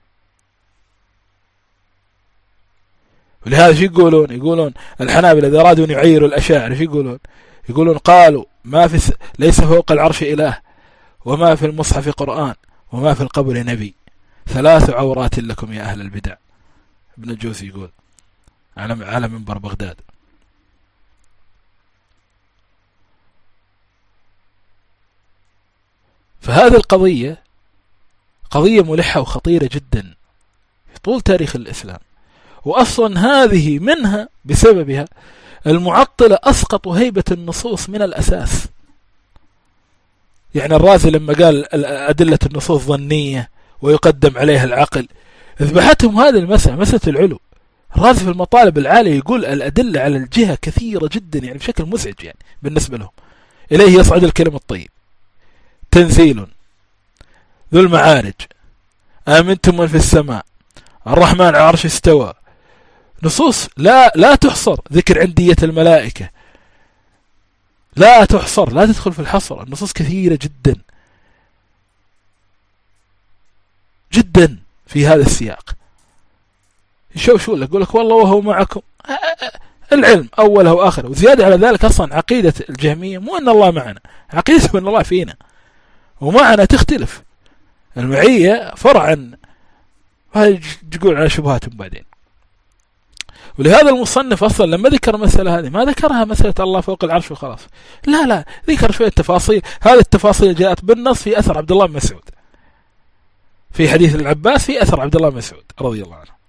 ولهذا شو يقولون؟ يقولون الحنابلة إذا أرادوا أن يعيروا الأشاعرة شو يقولون؟ يقولون قالوا ما في س... ليس فوق العرش إله، وما في المصحف قرآن، وما في القبر نبي، ثلاث عورات لكم يا أهل البدع. ابن الجوزي يقول على على منبر بغداد. فهذه القضية قضية ملحة وخطيرة جدا في طول تاريخ الإسلام، وأصلا هذه منها بسببها المعطلة أسقطوا هيبة النصوص من الأساس. يعني الرازي لما قال أدلة النصوص ظنية ويقدم عليها العقل، اذبحتهم هذه المسألة، مسألة العلو. الرازي في المطالب العالية يقول الأدلة على الجهة كثيرة جدا، يعني بشكل مزعج يعني بالنسبة لهم. إليه يصعد الكلم الطيب، تنزيل، ذو المعارج، آمنتم من في السماء، الرحمن على العرش استوى، نصوص لا لا تحصر، ذكر عندية الملائكة لا تحصر، لا تدخل في الحصر، النصوص كثيرة جدا جدا في هذا السياق. شو شو لك يقول لك والله وهو معكم، العلم أوله وآخره. وزيادة على ذلك أصلا عقيدة الجهمية مو أن الله معنا، عقيدة أن الله فينا ومعنا تختلف. المعية فرع عن هاي تقول على شبهاتهم بعدين. ولهذا المصنف أصلا لما ذكر المسألة هذه ما ذكرها مسألة الله فوق العرش وخلاص، لا لا ذكر شوية تفاصيل. هذه التفاصيل جاءت بالنص في أثر عبد الله بن مسعود، في حديث العباس، في أثر عبد الله بن مسعود رضي الله عنه.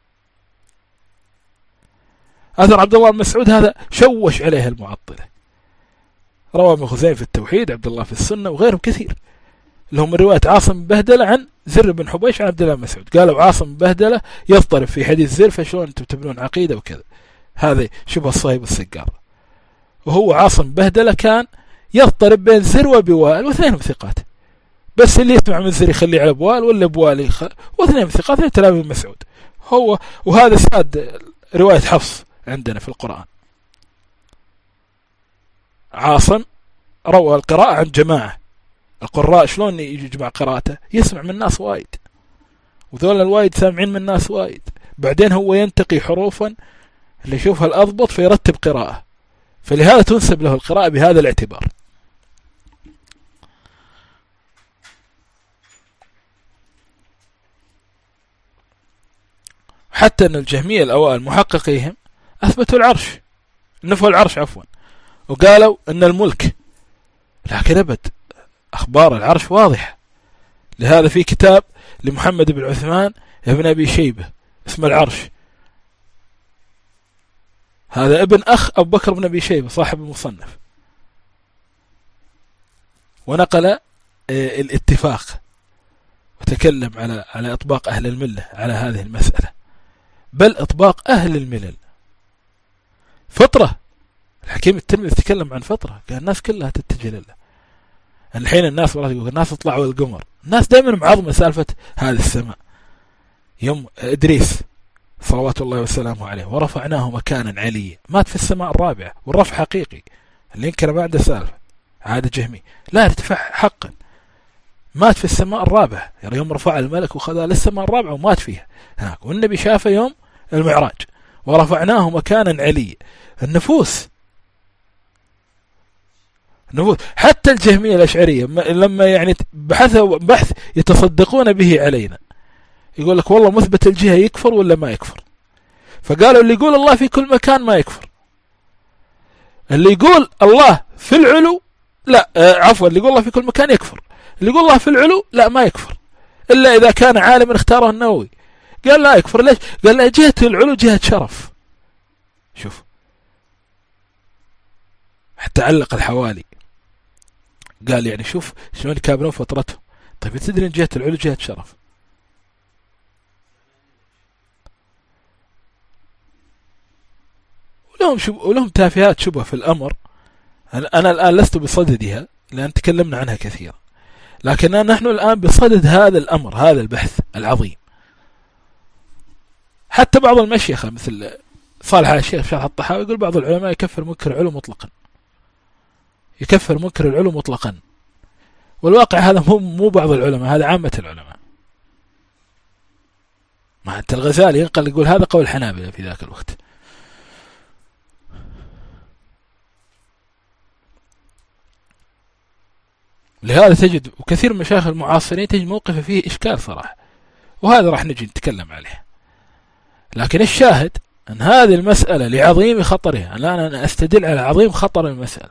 أثر عبد الله بن مسعود هذا شوش عليه المعطلة، رواه ابن خزيمة في التوحيد، عبد الله في السنة، وغيرهم كثير، لهم رواية عاصم بن بهدلة عن زر بن حبيش عن عبد الله بن مسعود، قالوا عاصم بن بهدلة يضطرب في حديث زر، فشلون انتم تبنون عقيدة وكذا. هذا شبه الصهيب السقار، وهو عاصم بن بهدلة كان يضطرب بين زر وبوال، واثنينهم ثقات، بس اللي يسمع من زر يخليه على بوال، ولا بوال يخ... واثنينهم ثقات، تلاميذ مسعود هو. وهذا ساد رواية حفص عندنا في القرآن. عاصم روى القراءة عن جماعة، القراء شلون يجمع قراءته؟ يسمع من الناس وايد، وذول الوايد سامعين من الناس وايد، بعدين هو ينتقي حروفا اللي يشوفها الأضبط فيرتب قراءة، فلهذا تنسب له القراءة بهذا الاعتبار. حتى أن الجهمية الأوائل محققيهم أثبتوا العرش، نفوا العرش عفوا، وقالوا أن الملك، لكن أبد أخبار العرش واضحة. لهذا في كتاب لمحمد بن عثمان ابن أبي شيبة اسم العرش، هذا ابن أخ أبو بكر بن أبي شيبة صاحب المصنف، ونقل الاتفاق وتكلم على على إطباق أهل الملة على هذه المسألة، بل إطباق أهل الملل. فطرة، الحكيم الترمذي تكلم عن فطرة، قال الناس كلها تتجه لله. الحين الناس والله يقول الناس طلعوا القمر، الناس دائما معظمة سالفة هذه السماء. يوم إدريس صلوات الله وسلامه عليه ورفعناه مكانا عليا، مات في السماء الرابعة، والرفع حقيقي، اللي ينكر ما عنده سالفة عادة جهمي، لا ارتفاع حقا، مات في السماء الرابعة، يعني يوم رفع الملك وخذها للسماء الرابعة ومات فيها هناك، والنبي شافه يوم المعراج ورفعناه مكانا عليا. النفوس نفوس حتى الجهمية الأشعرية لما يعني بحثوا بحث يتصدقون به علينا، يقول لك والله مثبت الجهة يكفر ولا ما يكفر؟ فقالوا اللي يقول الله في كل مكان ما يكفر، اللي يقول الله في العلو لا، آه عفوا، اللي يقول الله في كل مكان يكفر، اللي يقول الله في العلو لا ما يكفر إلا إذا كان عالم اختاره النووي، قال لا يكفر. ليش؟ قال لا، جهة العلو جهة شرف. شوف، حتى علق الحوالي قال يعني شوف شلون يكابرون فطرتهم. طيب تدري ان جهة العلو جهة شرف، ولهم شب... ولهم تافهات شبه في الأمر. أنا الآن لست بصددها لأن تكلمنا عنها كثيرا، لكن نحن الآن بصدد هذا الأمر، هذا البحث العظيم. حتى بعض المشيخة مثل صالح الشيخ شرح الطحاوي يقول بعض العلماء يكفر منكر العلو مطلقا، يكفر منكر العلو مطلقا. والواقع هذا مو مو بعض العلماء، هذا عامة العلماء. ما أنت الغزالي ينقل يقول هذا قول الحنابلة في ذاك الوقت. لهذا تجد وكثير من مشايخ المعاصرين تجد موقفه فيه إشكال صراحة، وهذا راح نجي نتكلم عليه. لكن الشاهد أن هذه المسألة لعظيم خطرها، الآن أنا أستدل على عظيم خطر المسألة،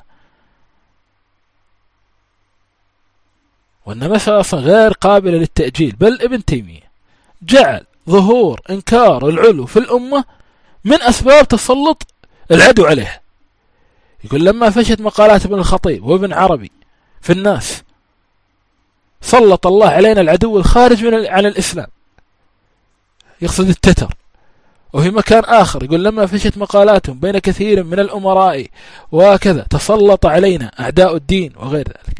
وأن مسألة أصلا غير قابلة للتأجيل. بل ابن تيمية جعل ظهور إنكار العلو في الأمة من أسباب تسلط العدو عليه. يقول لما فشت مقالات ابن الخطيب وابن عربي في الناس سلط الله علينا العدو الخارج من عن الإسلام، يقصد التتر. وفي مكان آخر يقول لما فشت مقالاتهم بين كثير من الأمراء وكذا تسلط علينا أعداء الدين وغير ذلك.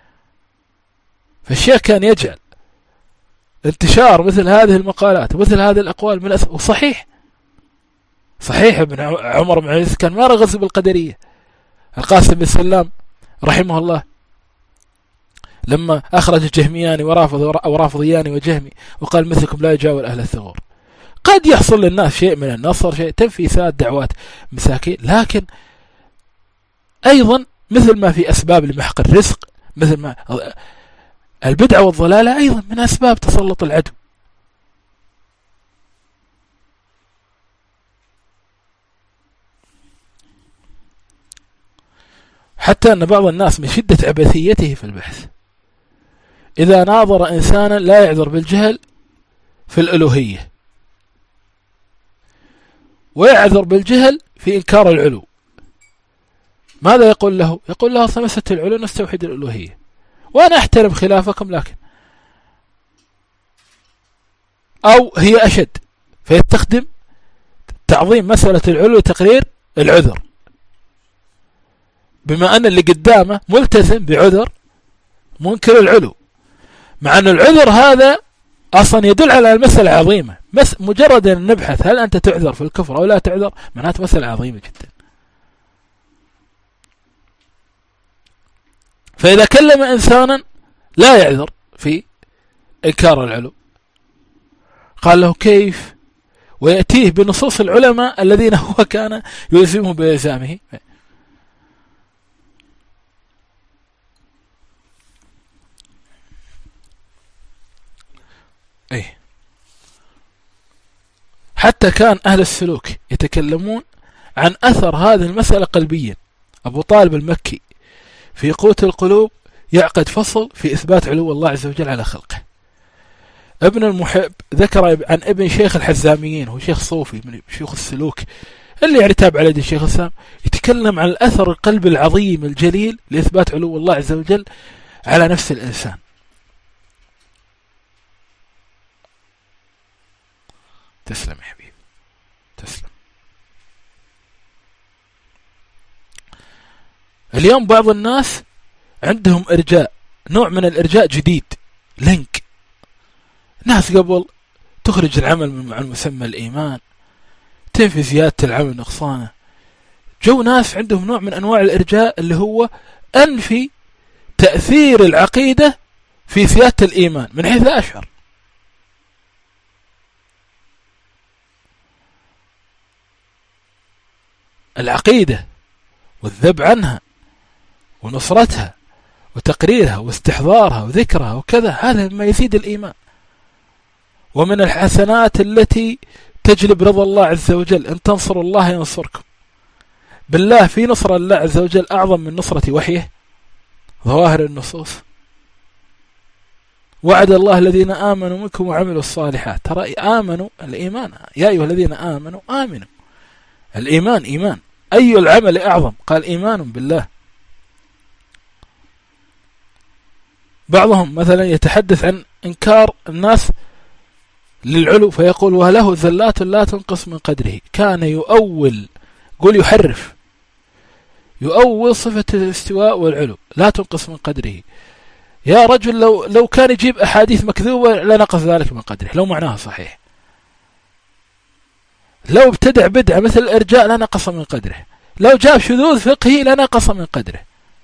فالشيخ كان يجعل انتشار مثل هذه المقالات ومثل هذه الأقوال من أس... وصحيح صحيح ابن عمر بن عيسى كان ما رغز بالقدرية. القاسم بن سلام رحمه الله لما أخرج الجهميان ورافض ورافضيان وجهمي وقال مثلكم لا يجاور أهل الثغور، قد يحصل للناس شيء من النصر، شيء تنفيسات دعوات مساكين، لكن أيضا مثل ما في أسباب لمحق الرزق، مثل ما البدعة والضلالة أيضا من أسباب تسلط العدو. حتى أن بعض الناس من شدة عبثيته في البحث إذا ناظر إنسانا لا يعذر بالجهل في الألوهية ويعذر بالجهل في إنكار العلو، ماذا يقول له؟ يقول له مسألة العلو نستوحد الألوهية، وأنا أحترم خلافكم، لكن أو هي أشد، فيستخدم تعظيم مسألة العلو لتقرير العذر، بما أن اللي قدامه ملتزم بعذر منكر العلو، مع أن العذر هذا أصلا يدل على المسألة عظيمة. بس مجرد أن نبحث هل أنت تعذر في الكفر أو لا تعذر معناته مسألة عظيمة جدا. فإذا كلم إنسانا لا يعذر في إنكار العلو قال له كيف، ويأتيه بنصوص العلماء الذين هو كان يلزمهم بإلزامه. أيه. حتى كان أهل السلوك يتكلمون عن أثر هذه المسألة قلبيا. أبو طالب المكي في قوت القلوب يعقد فصل في إثبات علو الله عز وجل على خلقه. ابن المحب ذكر عن ابن شيخ الحزاميين، هو شيخ صوفي من شيوخ السلوك اللي يعني تابع على يد الشيخ الإسلام، يتكلم عن الأثر القلب العظيم الجليل لإثبات علو الله عز وجل على نفس الإنسان. تسلم يا حبيبي، تسلم. اليوم بعض الناس عندهم إرجاء، نوع من الإرجاء جديد، لينك. ناس قبل تخرج العمل من المسمى الإيمان، تنفي زيادة العمل نقصانه. جو ناس عندهم نوع من أنواع الإرجاء اللي هو أنفي تأثير العقيدة في زيادة الإيمان من حيث لا أشعر. العقيدة والذب عنها ونصرتها وتقريرها واستحضارها وذكرها وكذا، هذا ما يزيد الإيمان. ومن الحسنات التي تجلب رضا الله عز وجل أن تنصروا الله ينصركم. بالله في نصر الله عز وجل أعظم من نصرة وحيه ظواهر النصوص. وعد الله الذين آمنوا منكم وعملوا الصالحات. ترى آمنوا الإيمان، يا أيها الذين آمنوا آمنوا، الإيمان إيمان. أي العمل أعظم؟ قال إيمان بالله. بعضهم مثلا يتحدث عن إنكار الناس للعلو فيقول وله زلات لا تنقص من قدره. كان يؤول، قول يحرف، يؤول صفة الاستواء والعلو لا تنقص من قدره. يا رجل لو لو كان يجيب أحاديث مكذوبة لنقص ذلك من قدره لو معناها صحيح. لو ابتدع بدعة مثل الإرجاء لنقص من قدره. لو جاب شذوذ فقهي لنقص من قدره.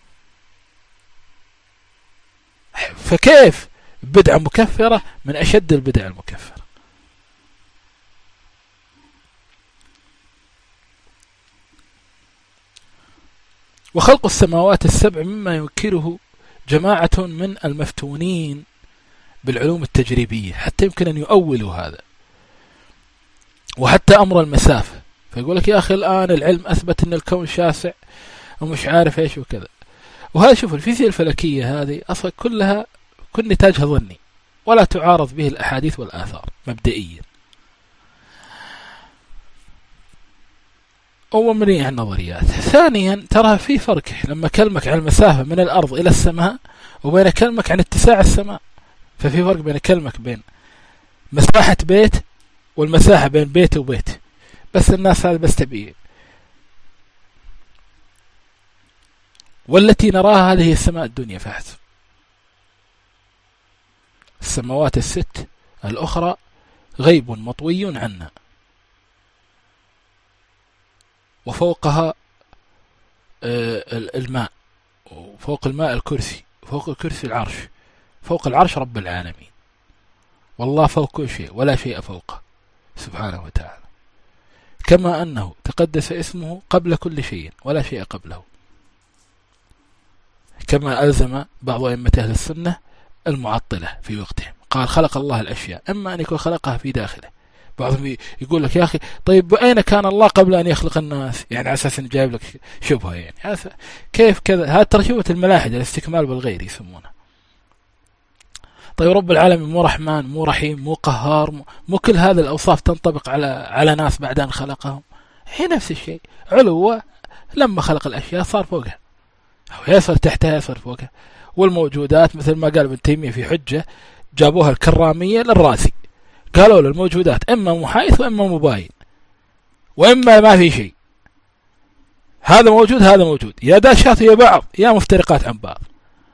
فكيف بدعة مكفرة من أشد البدع المكفرة؟ وخلق السماوات السبع مما ينكره جماعة من المفتونين بالعلوم التجريبية، حتى يمكن أن يؤولوا هذا. وحتى أمر المسافة، فيقول لك يا أخي الآن العلم أثبت أن الكون شاسع ومش عارف إيش وكذا. وهذا شوف الفيزياء الفلكية هذه أصلا كلها كل نتاجها ظني ولا تعارض به الأحاديث والآثار مبدئيا. أول من عن النظريات. ثانيا ترى في فرق لما كلمك عن المسافة من الأرض إلى السماء وبين كلمك عن اتساع السماء. ففي فرق بين كلمك بين مساحة بيت والمساحة بين بيت وبيت. بس الناس هذا بس تبيه. والتي نراها هذه السماء الدنيا فحسب. السماوات الست الأخرى غيب مطوي عنا، وفوقها الماء، وفوق الماء الكرسي، وفوق الكرسي العرش، فوق العرش رب العالمين. والله فوق كل شيء ولا شيء فوقه سبحانه وتعالى، كما أنه تقدس اسمه قبل كل شيء ولا شيء قبله، كما ألزم بعض أئمة أهل السنة المعطلة في وقتهم. قال خلق الله الأشياء، أما أن يكون خلقها في داخله. بعضهم يقول لك يا أخي طيب أين كان الله قبل أن يخلق الناس؟ يعني على أساس أن جايب لك شبهة، يعني كيف كذا؟ هذا ترى شبهة الملاحدة، الاستكمال بالغير يسمونه. طيب رب العالمين مو رحمن مو رحيم مو قهار، مو, مو كل هذه الأوصاف تنطبق على على ناس بعد أن خلقهم؟ هي نفس الشيء، علو لما خلق الأشياء صار فوقها، أو يصير تحتها يصير فوقها. والموجودات مثل ما قال ابن تيمية في حجة جابوها الكرامية للرازي، قالوا له الموجودات إما محايث وإما مباين وإما ما في شيء، هذا موجود هذا موجود، يا داشات يا بعض يا مفترقات عن بعض.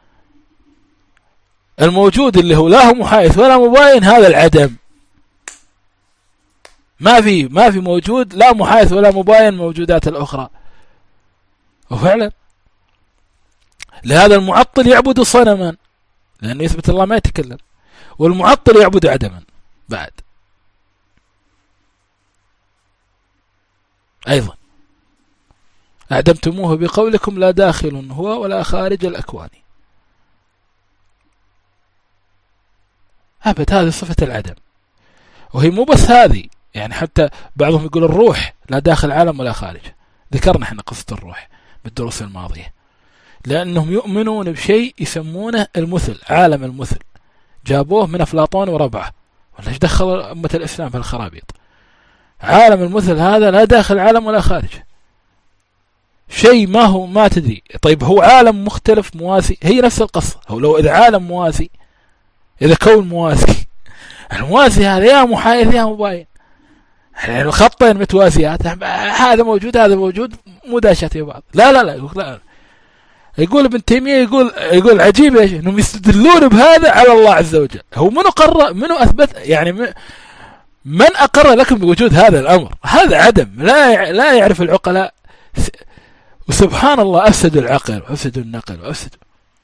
الموجود اللي هو لا هو محايث ولا مباين هذا العدم، ما في ما في موجود لا محايث ولا مباين موجودات الأخرى. وفعلا لهذا المعطل يعبد صنما لأنه يثبت الله ما يتكلم، والمعطل يعبد عدما بعد أيضا. أعدمتموه بقولكم لا داخل هو ولا خارج الأكوان. أبد هذه صفة العدم، وهي مو بس هذه، يعني حتى بعضهم يقول الروح لا داخل عالم ولا خارج. ذكرنا احنا قصة الروح بالدروس الماضية، لأنهم يؤمنون بشيء يسمونه المثل، عالم المثل، جابوه من أفلاطون وربعه، ولا ايش دخل أمة الإسلام في الخرابيط؟ عالم المثل هذا لا داخل عالم ولا خارج، شيء ما هو ما تدري. طيب هو عالم مختلف موازي، هي نفس القصة. هو لو إذا عالم موازي، إذا كون موازي، الموازي هذا يا محايث يا مباين، يعني الخطين متوازيات، هذا موجود هذا موجود مداشات في بعض. لا لا لا يقول لا. يقول ابن تيمية يقول يقول عجيب ايش انهم يستدلون بهذا على الله عز وجل. هو منو قرر منو اثبت؟ يعني من اقر لكم بوجود هذا الامر؟ هذا عدم لا لا يعرف العقلاء. وسبحان الله افسدوا العقل وافسدوا النقل وافسدوا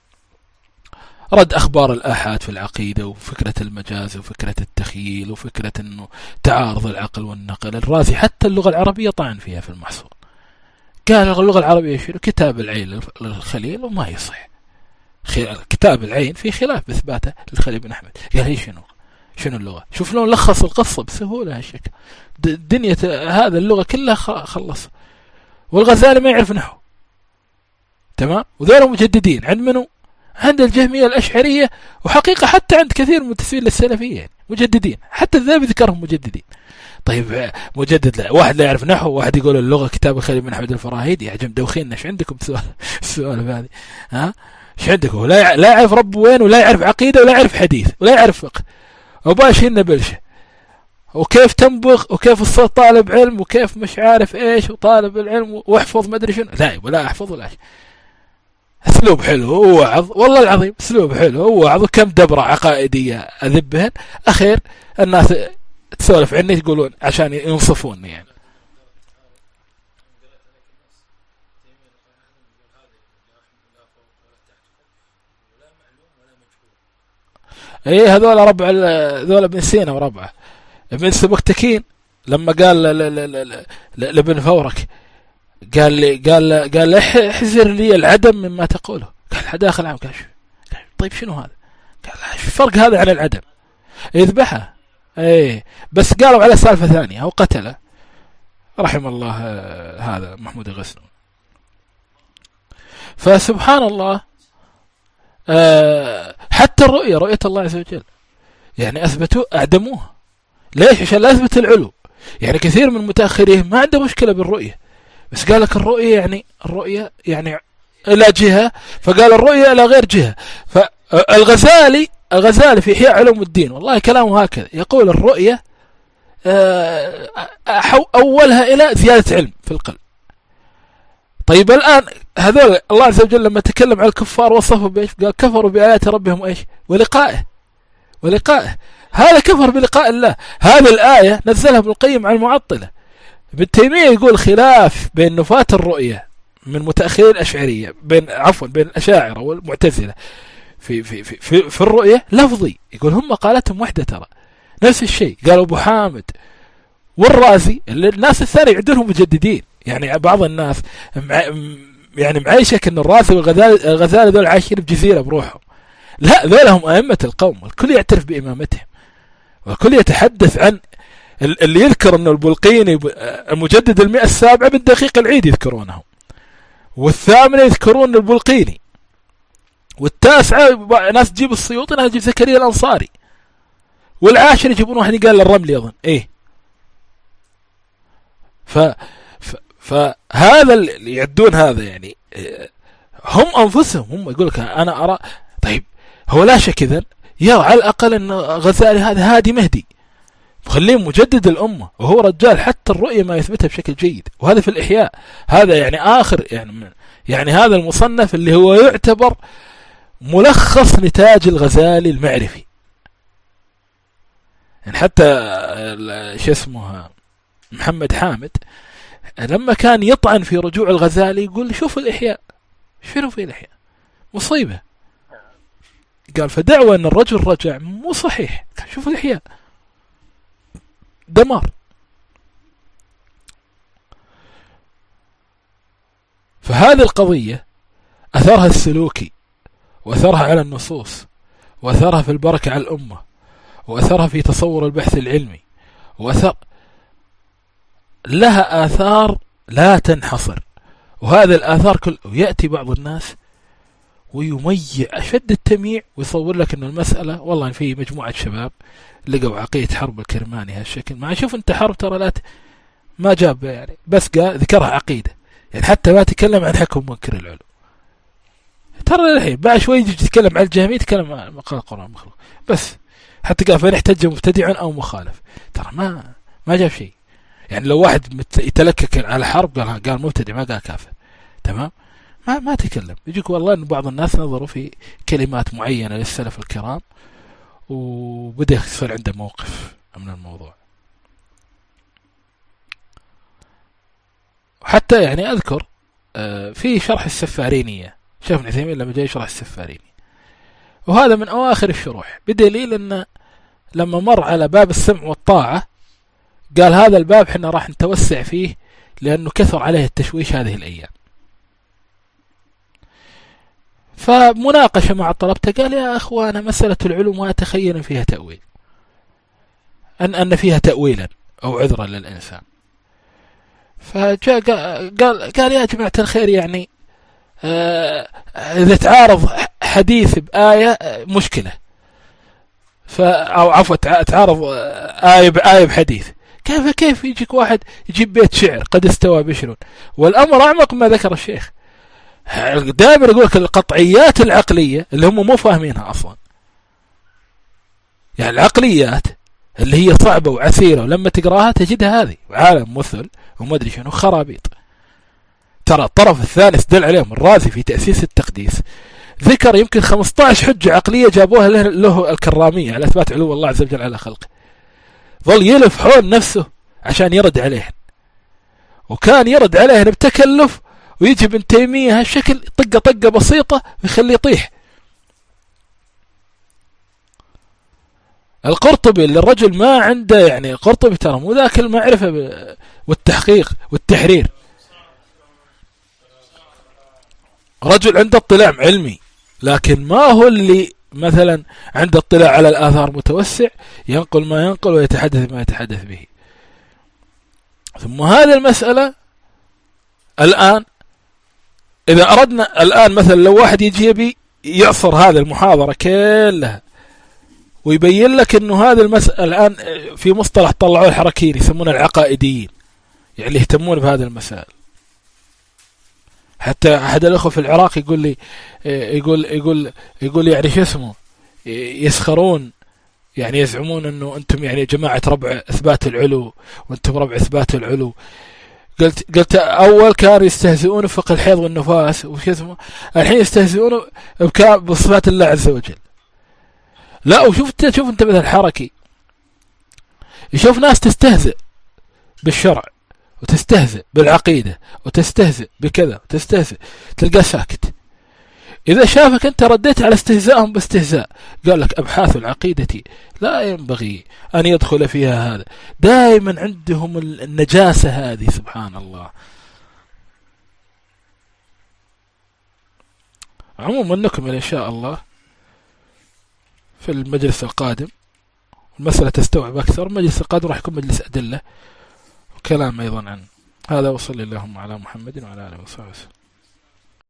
رد اخبار الآحاد في العقيدة، وفكرة المجاز وفكرة التخيل وفكرة انه تعارض العقل والنقل. الرازي حتى اللغة العربية طعن فيها في المحصول، قال اللغة العربية شنو؟ كتاب العين للخليل وما يصح، كتاب العين في خلاف بإثباته للخليل بن أحمد. قال هي شنو شنو اللغة؟ شوف لون لخص القصة بسهولة هالشكل. الدنيا هذا اللغة كلها خلص. والغزالي ما يعرف نحو. تمام. وذولا مجددين عند منو؟ عند الجهمية الأشعرية، وحقيقة حتى عند كثير من المنتسبين للسلفية يعني مجددين، حتى الذهبي ذكرهم مجددين. طيب مجدد لا واحد لا يعرف نحو، واحد يقول اللغة كتاب الخليل بن أحمد الفراهيدي، يا جم دوخين ايش عندكم سؤال السؤال هذه؟ ها ايش عندكم؟ لا لا يعرف رب وين، ولا يعرف عقيدة، ولا يعرف حديث، ولا يعرف فقه، وباشين بلشه، وكيف تنبغ، وكيف الصوت طالب علم، وكيف مش عارف ايش، وطالب العلم واحفظ ما ادري شنو. لا ولا احفظ ولا شيء. اسلوب حلو ووعظ، والله العظيم اسلوب حلو ووعظ، وكم دبرة عقائدية اذبهن، اخير الناس تسولف عني يقولون عشان ينصفوني يعني. ايه هذول ربع ذول ابن سينا وربعه. ابن سبكتكين لما قال لابن فورك، قال لي قال قال احذر لي العدم مما تقوله. قال داخل عام. قال طيب شنو هذا؟ قال الفرق هذا عن العدم، يذبحه. ايه بس قالوا على سالفة ثانية، هو قتله رحم الله هذا محمود الغسنون. فسبحان الله، أه حتى الرؤية، رؤية الله عز وجل يعني أثبتوا أعدموها. ليش؟ عشان لا أثبت العلو. يعني كثير من المتأخرين ما عنده مشكلة بالرؤية، بس قال لك الرؤية يعني الرؤية يعني إلى جهة، فقال الرؤية إلى غير جهة. فالغزالي الغزالي في إحياء علوم الدين والله كلامه هكذا، يقول الرؤية أولها إلى زيادة علم في القلب. طيب الآن هذول الله عز وجل لما تكلم عن الكفار وصفوا بإيش؟ قال كفروا بآيات ربهم إيش؟ ولقائه ولقائه هذا كفر بلقاء الله. هذه الآية نزلها ابن القيم عن المعطلة. ابن تيمية يقول خلاف بين نفاة الرؤية من متأخرين الأشعرية، بين عفوا بين الأشاعرة والمعتزلة في في في في, في الرؤية لفظي. يقول هم قالتهم وحدة ترى نفس الشيء. قالوا أبو حامد والرازي، الناس الثانية عندهم مجددين. يعني بعض الناس مع يعني معيشك ان الرازي والغزالي ذول عايشين بجزيرة بروحهم. لا، ذولهم أئمة القوم، الكل يعترف بإمامتهم، والكل يتحدث عن اللي يذكر انه البلقيني المجدد المئة السابعة من دقيق العيد يذكرونه، والثامنة يذكرون البلقيني، والتاسعة ناس تجيب السيوطي، ناس تجيب زكريا الأنصاري، والعاشر يجيبون واحد قال للرملي أظن إيه. ف... ف... فهذا اللي يعدون هذا يعني هم أنفسهم هم يقول لك أنا أرى. طيب هو لا شك إذن يرى على الأقل أن غزالي هذا هادي مهدي خليه مجدد الأمة، وهو رجال حتى الرؤية ما يثبتها بشكل جيد. وهذا في الإحياء، هذا يعني آخر يعني يعني هذا المصنف اللي هو يعتبر ملخص نتاج الغزالي المعرفي. يعني حتى شو اسمه محمد حامد لما كان يطعن في رجوع الغزالي يقول شوف الإحياء، شنو في الإحياء مصيبة. قال فدعوة أن الرجل رجع مو صحيح، شوف الإحياء دمار. فهذه القضية أثرها السلوكي، وأثرها على النصوص، وأثرها في البركة على الأمة، وأثرها في تصور البحث العلمي، وأثر لها آثار لا تنحصر. وهذا الآثار كل يأتي بعض الناس ويميع أشد التمييع ويصور لك أن المسألة والله في مجموعة شباب لقوا عقيدة حرب الكرماني هالشكل. ما شوف أنت حرب ترى لا ما جاب يعني، بس قال ذكرها عقيدة يعني، حتى ما تكلم عن حكم منكر العلو. ترى الحين بعد شوي يجي يتكلم عن الجهمية، يتكلم عن مقال القرآن مخلوق بس، حتى قال فإن احتج مبتدع أو مخالف، ترى ما ما جاب شيء. يعني لو واحد يتلكك على حرب قال قال مبتدع ما قال كافر، تمام، ما ما تكلم. يجيك والله إن بعض الناس نظروا في كلمات معينة للسلف الكرام وبدأ يصير عنده موقف من الموضوع. حتى يعني أذكر في شرح السفارينية شيخ ابن عثيمين لما جاي يشرح السفاريني، وهذا من أواخر الشروح، بدليل أن لما مر على باب السمع والطاعة قال هذا الباب حنا راح نتوسع فيه لأنه كثر عليه التشويش هذه الأيام. فمناقشة مع طلبته قال يا أخوانا مسألة العلوم ما أتخيل فيها تأويل، أن أن فيها تأويلا أو عذرا للإنسان. فجاء قال قال يا جماعة الخير يعني آه إذا تعارض حديث بآية مشكلة، أو عفوا تعارض آية بآية بحديث، كيف كيف يجيك واحد يجيب بيت شعر قد استوى بشر، والأمر أعمق ما ذكر الشيخ. دائما يقول لك القطعيات العقلية اللي هم مو فاهمينها أصلا، يعني العقليات اللي هي صعبة وعسيرة ولما تقراها تجدها هذه عالم مثل وما أدري شنو خرابيط. ترى الطرف الثالث دل عليهم الرازي في تأسيس التقديس، ذكر يمكن خمسة عشر حجة عقلية جابوها له, له الكرامية على إثبات علو الله عز وجل على خلقه، ظل يلف حول نفسه عشان يرد عليهن، وكان يرد عليهن بتكلف، ويجي ابن تيمية هالشكل طقة طقة بسيطة ويخليه يطيح. القرطبي اللي الرجل ما عنده، يعني القرطبي ترى مو ذاك المعرفة والتحقيق والتحرير، رجل عنده اطلاع علمي، لكن ما هو اللي مثلا عنده اطلاع على الآثار متوسع ينقل ما ينقل ويتحدث ما يتحدث به. ثم هذه المسألة الآن إذا أردنا الآن مثلا لو واحد يجي يبي يعصر هذه المحاضرة كلها ويبين لك أنه هذه المسألة الآن في مصطلح طلعوه الحركيين يسمونه العقائديين، يعني يهتمون بهذه المسائل. حتى أحد الأخوة في العراق يقول لي يقول يقول يقول يعني شو اسمه يسخرون، يعني يزعمون أنه أنتم يعني جماعة ربع إثبات العلو وأنتم ربع إثبات العلو. قلت قلت أول كانوا يستهزئون بفقه الحيض والنفاس وش اسمه، الحين يستهزئون بصفات الله عز وجل. لا وشوف انت شوف انت مثل الحركي يشوف ناس تستهزئ بالشرع وتستهزئ بالعقيدة وتستهزئ بكذا وتستهزئ، تلقى ساكت. إذا شافك أنت رديت على استهزائهم باستهزاء قال لك أبحاث العقيدة لا ينبغي أن يدخل فيها هذا. دائما عندهم النجاسة هذه سبحان الله. عموما نكمل إن شاء الله في المجلس القادم، المسألة تستوعب أكثر. المجلس القادم راح يكون مجلس أدلة وكلام أيضا عنه. هذا وصلى اللهم على محمد وعلى آله وصحبه وسلم.